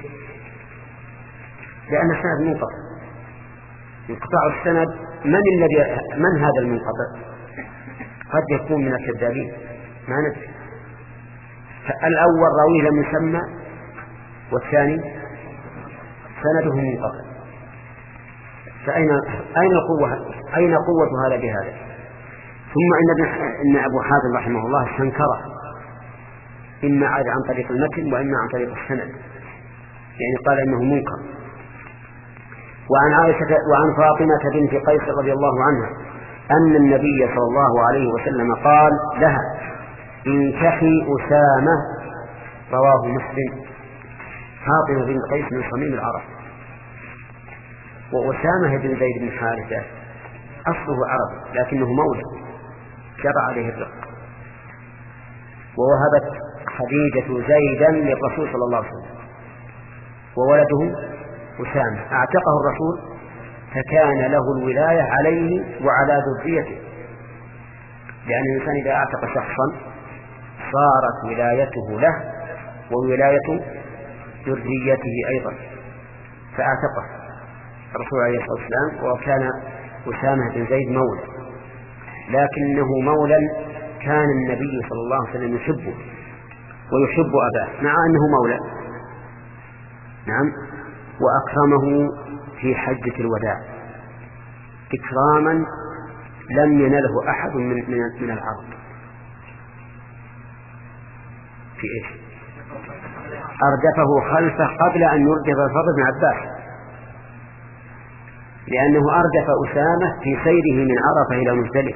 لأن السند منقطع. انقطاع السند من الذي من هذا المنقطع؟ قد يكون من الكذابين، ما ندري. الأول راويه لم يسمى، والثاني سنده منقطع، فأين أين قوة أين قوة هذا بهذا؟ ثم إن إن أبو حاتم رحمه الله استنكره، إما عاد عن طريق المتن وإما عن طريق السند، يعني قال إنه منكر. وعن عائشة وعن فاطمة بنت قيس رضي الله عنها أن النبي صلى الله عليه وسلم قال لها: انكحي أسامة. رواه مسلم. فاطمة بنت قيس من صميم العرب، وأسامة بن زيد بن حارثة أصله عربي لكنه مولى جرى عليه الرق، ووهبت خديجة زيدا للرسول صلى الله عليه وسلم، وولده أسامة اعتقه الرسول، فكان له الولاية عليه وعلى ذريته، لأن الإنسان إذا اعتق شخصا صارت ولايته له وولاية ذريته أيضا، فاعتقه الرسول عليه الصلاة والسلام. وكان أسامة بن زيد مولى، لكنه مولى كان النبي صلى الله عليه وسلم يحبه ويحب أباه مع أنه مولى. نعم، وأكرمه في حجة الوداع إكراما لم ينله أحد من, من, من العرب. في إيش؟ أردفه خلفه قبل أن يردف الفضل بن عباس، لأنه أردف أسامة في سيره من عرفة إلى مزدلفة،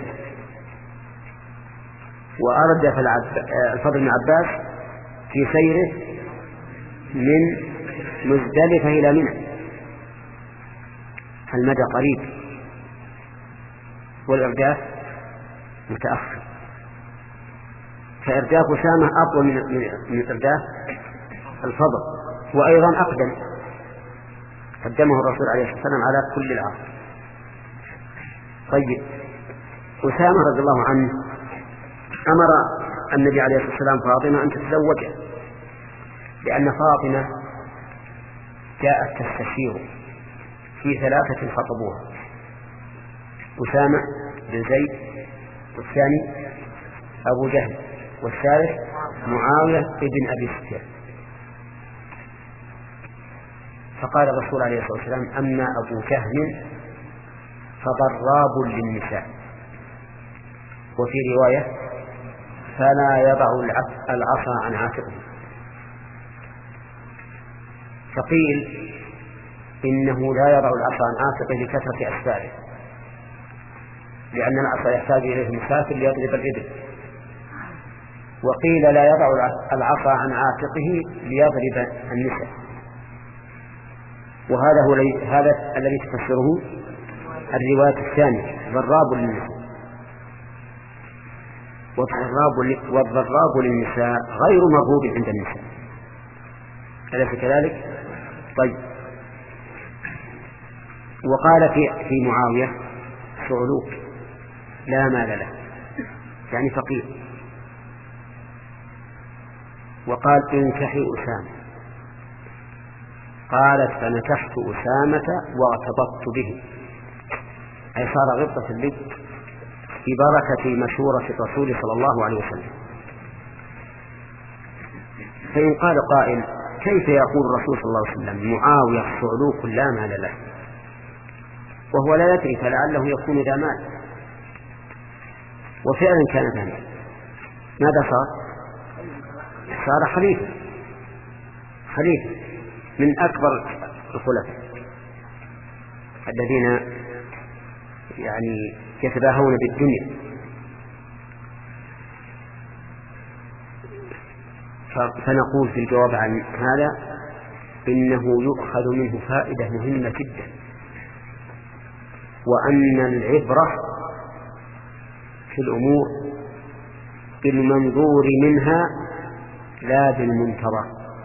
وأردف الفضل بن عباس في سيره من مزدلفة إلى منى، المدى قريب والإرداف متأخر، فإرداف أسامة أطول من إرداف الفضل، وأيضا أقدم، قدمه الرسول عليه الصلاة والسلام على كل العرب. طيب، أسامة رضي الله عنه أمر النبي عليه الصلاة والسلام فاطمة أن تتزوجه، لأن فاطمة جاءت تستشير في ثلاثة خطبوها: أسامة بن زيد، والثاني أبو جهل، والثالث معاوية بن أبي سفيان. فقال الرسول عليه الصلاة والسلام: أما أبو جهل فضراب للنساء، وفي رواية: فلا يضع العصا عن عاتقه. فقيل إنه لا يضع العصا عن عاتقه لكثرة أسفاره، لأن العصا يحتاج إليه المسافر ليضرب الإبل، وقيل لا يضع العصا عن عاتقه ليضرب النساء. وهذا هو هذا الذي تفسره الرواية الثانية: ضراب للنساء. والضراب للنساء غير مرغوب عند النساء، أليس كذلك؟ طيب. وقال في في معاوية: صعلوك لا مال له، يعني فقير. وقال: انكحي أسامة. قالت: فنكحت أسامة واغتبطت به، أي صار غبطة لي ببركة مشورة الرسول صلى الله عليه وسلم. فإن قال قائل: كيف يقول الرسول صلى الله عليه وسلم معاوية صعلوك لا مال له، وهو لا يدري، فلعله يكون ذا مال؟ وفعلا كان ذا مال. ماذا صار؟ صار خليفة، خليفة من أكبر الخلفاء الذين يعني يتباهون بالدنيا. فنقول في الجواب عن هذا: إنه يؤخذ منه فائدة مهمة جدا، وأن العبرة في الأمور بالمنظور منها لا بالمنتظر.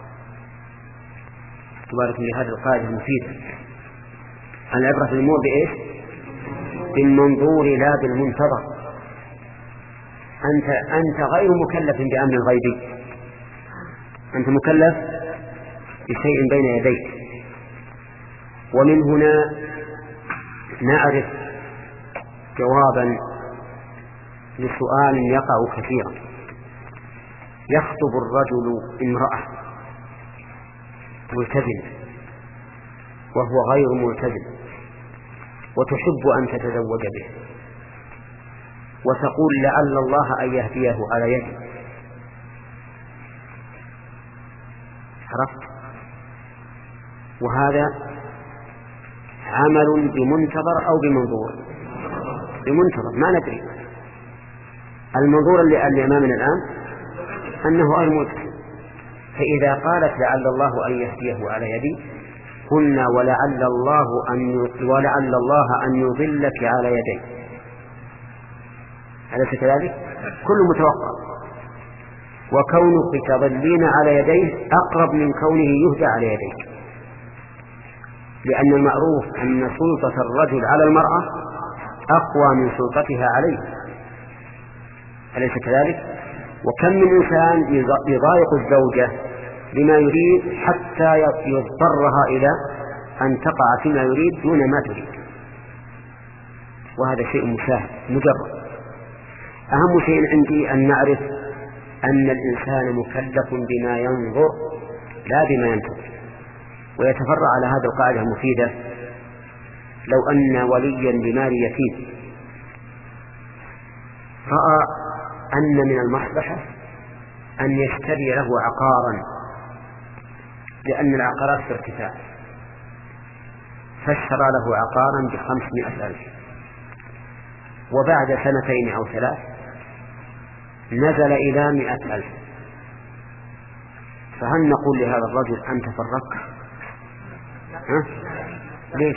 تبارك لهذه القاعدة المفيدة: العبرة في الأمور بإيش؟ بالمنظور لا بالمنتظر. أنت أنت غير مكلف بأمر غيبي، أنت مكلف بشيء بين يديك. ومن هنا نعرف جوابا لسؤال يقع كثيرا: يخطب الرجل امرأة ملتزمة وهو غير ملتزم، وتحب أن تتزوج به، وتقول: لعل الله أن يهديه على يدي. عرفت؟ وهذا عمل بمنتظر أو بمنظور؟ بمنتظر، ما ندري. المنظور اللي أمامنا الآن أنه غير ملتزم، فإذا قالت لعل الله أن يهديه على يدي، قلنا: ولعل الله أن ولعل الله أن يضلك على يدي. أليس كذلك؟ كل متوقع. وكونك تضلين على يديه أقرب من كونه يهدى على يديك، لأن المعروف أن سلطة الرجل على المرأة أقوى من سلطتها عليه، أليس كذلك؟ وكم من إنسان يضايق الزوجة بما يريد حتى يضطرها إلى أن تقع فيما يريد دون ما تريد، وهذا شيء مشاهد مجرد. أهم شيء عندي أن نعرف أن الإنسان مكلف بما ينظر لا بما ينتظر. ويتفرع على هذه القاعدة المفيدة: لو أن وليا لمال يتيم رأى أن من المصلحة أن يشتري له عقارا، لأن العقارات في ارتفاع، فاشترى له عقارا بخمسمائة ألف، وبعد سنتين أو ثلاث نزل إلى مائة ألف، فهل نقول لهذا الرجل أنت فرقت؟ ها؟ ليش؟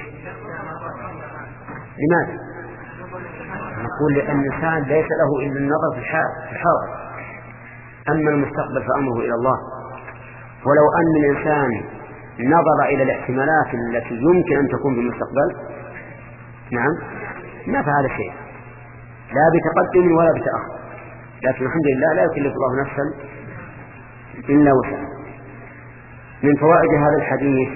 لماذا؟ نقول لأن الإنسان ليس له إلا النظر في الحاضر، أما المستقبل فأمره إلى الله. ولو أن الإنسان نظر إلى الاحتمالات التي يمكن أن تكون في المستقبل، نعم، ما فعل شيء، لا بتقدم ولا بتأخر، لكن الحمد لله لا يكلف الله نفسا إلا وسعها. من فوائد هذا الحديث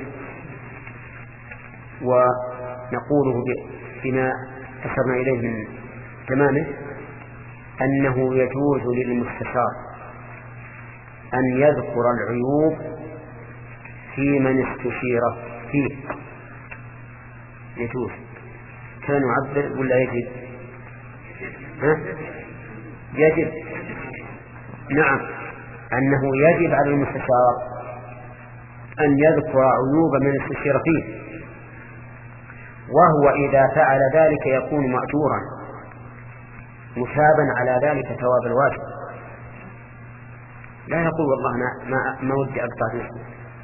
ونقوله بما أشرنا إليه من تمامه أنه يجوز للمستشار أن يذكر العيوب في من استشير فيه. يجوز. كان يعبر ولا يجب؟ ها؟ يجب. نعم، أنه يجب على المستشار أن يذكر عيوب من استشير فيه، وهو إذا فعل ذلك يكون مأجورا مثابا على ذلك ثواب الواجب. لا يقول والله ما, ما, ما ودي أقطع رزقه،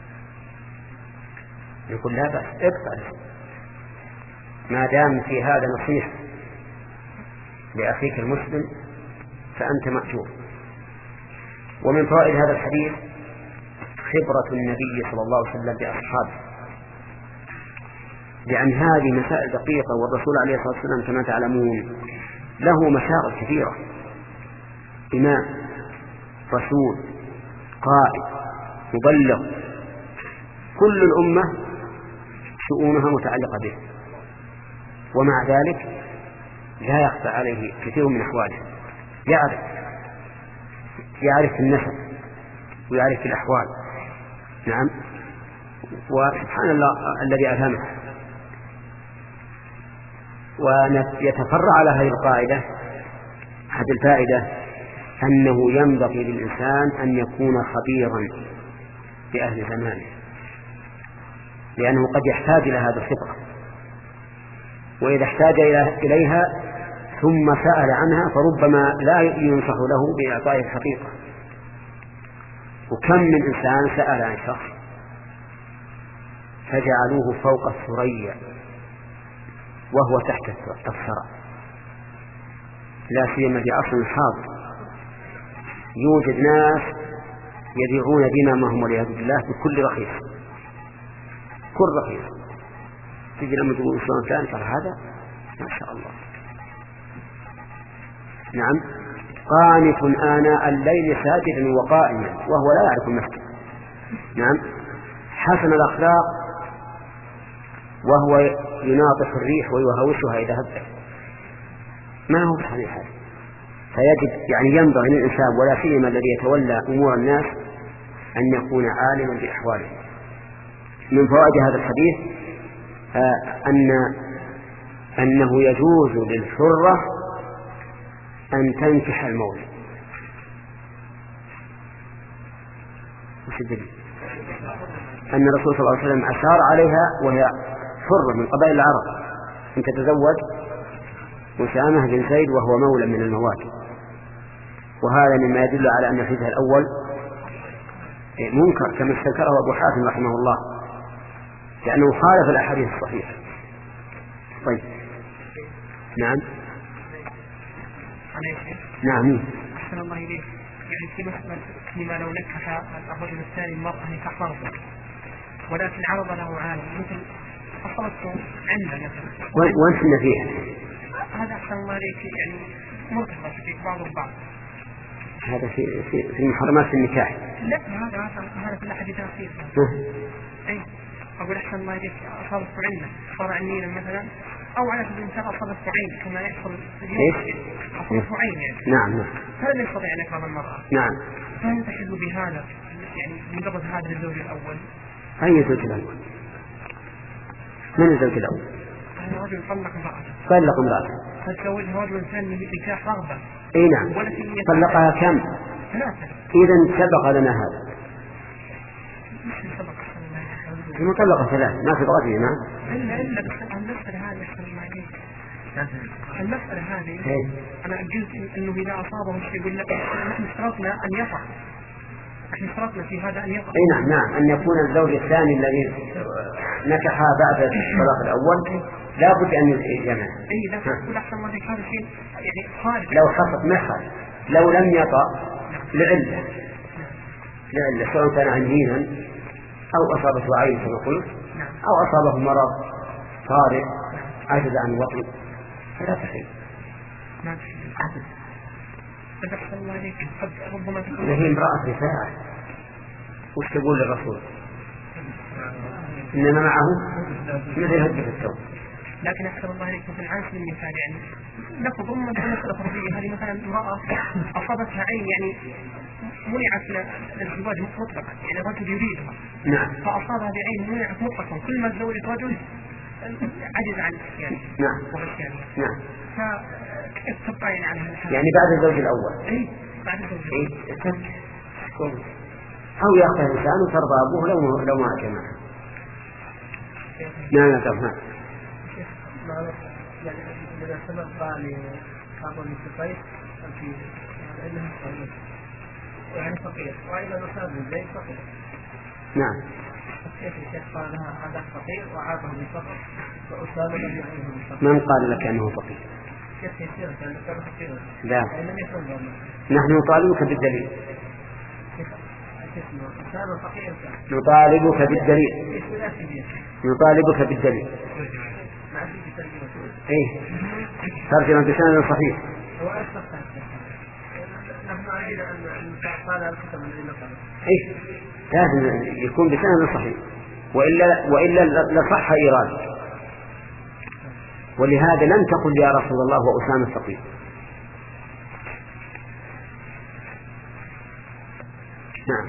يقول لا بأس اقطع، ما دام في هذا نصيحة لأخيك المسلم فأنت مأجور. ومن فوائد هذا الحديث خبرة النبي صلى الله عليه وسلم بأصحابه، لأن هذه مسائل دقيقة، والرسول عليه الصلاة والسلام كما تعلمون له مشاغل كثيرة: إمام، رسول، قائد، مبلغ، كل الأمة شؤونها متعلقة به، ومع ذلك لا يخفى عليه كثير من أحواله، يعرف يعرف النسب ويعرف الأحوال. نعم، وسبحان الله الذي ألهمه. ويتفرع على هذه القاعدة هذه الفائدة أنه ينبغي للإنسان أن يكون خبيرا بأهل زمانه، لأنه قد يحتاج إلى هذا الخبرة، وإذا احتاج إليها ثم سأل عنها فربما لا ينصح له بإعطائه الحقيقة. وكم من إنسان سأل عن شخص فجعلوه فوق الثريا وهو تحت الثرى، لا سيما في عصر الحاضر يوجد ناس يبيعون دماءهم والعياذ بالله بكل رخيص، كل رخيص. تجي لما تقول إسلام فلان قال هذا ما شاء الله، نعم، قانت آناء الليل ساجدا وقائما وهو لا يعرف المسجد، نعم، حسن الأخلاق وهو يناطح الريح ويهوشها إذا هبت، ما هو بهذه الحال. فيجب يعني ينبغي للإنسان ولا سيما الذي يتولى أمور الناس أن يكون عالما بأحواله. من فوائد هذا الحديث آه أن أنه يجوز للحرة أن تنكح المولى. وش الدليل؟ أن الرسول صلى الله عليه وسلم أشار عليها وهي حرة من قبائل العرب أن تتزوج أسامة بن زيد وهو مولى من الموالي، وهذا مما يدل على أن الحديث الأول منكر كما استذكره أبو حاتم رحمه الله، لأنه خالف الأحاديث الصحيحة. طيب، نعم نعم. أحسن الله إليك. يعني في مسألة لما لو نكح الرجل الثاني المرأة نكاح فرضا، ولكن عرض له عالم مثل أصلته عندنا مثلا وين كنا فيها؟ هذا أحسن الله إليك يعني مرتبط في بعض البعض. هذا في في في محرمات النكاح. لا هذا هذا في الأحاديث الأخيرة. أي أقول أحسن الله إليك أصابته عندنا صار عنينا مثلا، أو على سبيل المثال أصابته عين كما يحصل اليوم، أصابته عين يعني. نعم نعم. هذا يستطيع أن يكره المرأة. نعم. فهل تحل بهذا يعني من قبل هذا الزوج الأول؟ أي زوج الأول؟ من الزوج الأول؟ رجل طلق امرأته. طلق امرأته. فتزوجها رجل ثاني بنكاح رغبة. اي نعم. طلقها كم؟ ثلاثة. إذا سبق لنا هذا. المطلقة ثلاث ما سبقت لي نعم. إلا إلا المسألة هذه المسألة هذه أنا قلت إنه إذا أصابه الشيء يقول لك نحن اشترطنا أن يقع. نحن اشترطنا في هذا أن يقع. اي نعم نعم أن يكون الزوج الثاني الذي نكحها بعد الطلاق الأول لا بد أن يجمع. اي لا تقول احسن ما في هذا الشيء يعني خارج. لو حصل محل لو لم يطأ لعلة لعلة سواء كان عنينا أو أصابته عين كما قلت أو أصابه مرض طارئ عجز عن الوطن فلا تحل. ما تحل. أحسن الله عليك قد ربما تكون. هي امرأة رفاعة وش تقول للرسول؟ إنما معه مثل هدف الثوب. لكن أحسن الله عليك في العام من المثال يعني نفض أمة مسألة فرضية هذه مثلا امرأة أصابتها عين يعني منعت للزواج مطلقا يعني رجل يريدها. نعم. فأصابها بعين منعت مطلقا كل ما تزوج رجل عجز عنه يعني. نعم. نعم. فكيف تبقى يعني عنها؟ يعني بعد الزوج الأول. إيه بعد الزوج. إيه. أو يأخذ الإنسان وترضى أبوه لو لو ما أجمع. نعم يا تفهم. يعني إذا سبب بالي كابون الصيف في علمه الصيف يعني فقير وإذا نصاب زي فقير. نعم. كيف الشيخ قال لها هذا فقير وعاقه بالفقر وأصاب لم يعيه بالفقر. من قال لك أنه فقير؟ كيف يصير كان فقير؟ لا. نحن نطالبك بالدليل. نطالبك بالدليل. نطالبك بالدليل. ايه ترجمة بسند صحيح. ايه لازم يكون بسند صحيح والا والا لصح ايراد. ولهذا لم تقل يا رسول الله وأسامة فقير. نعم.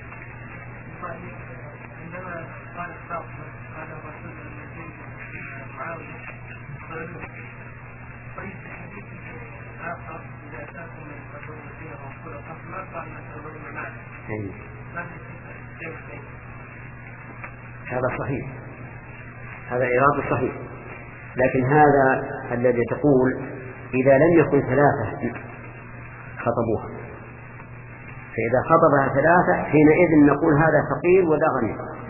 هذا صحيح هذا إرادة صحيح لكن هذا الذي تقول إذا لم يكن ثلاثة خطبوها فإذا خطبها ثلاثة حينئذ نقول هذا فقير وذا غني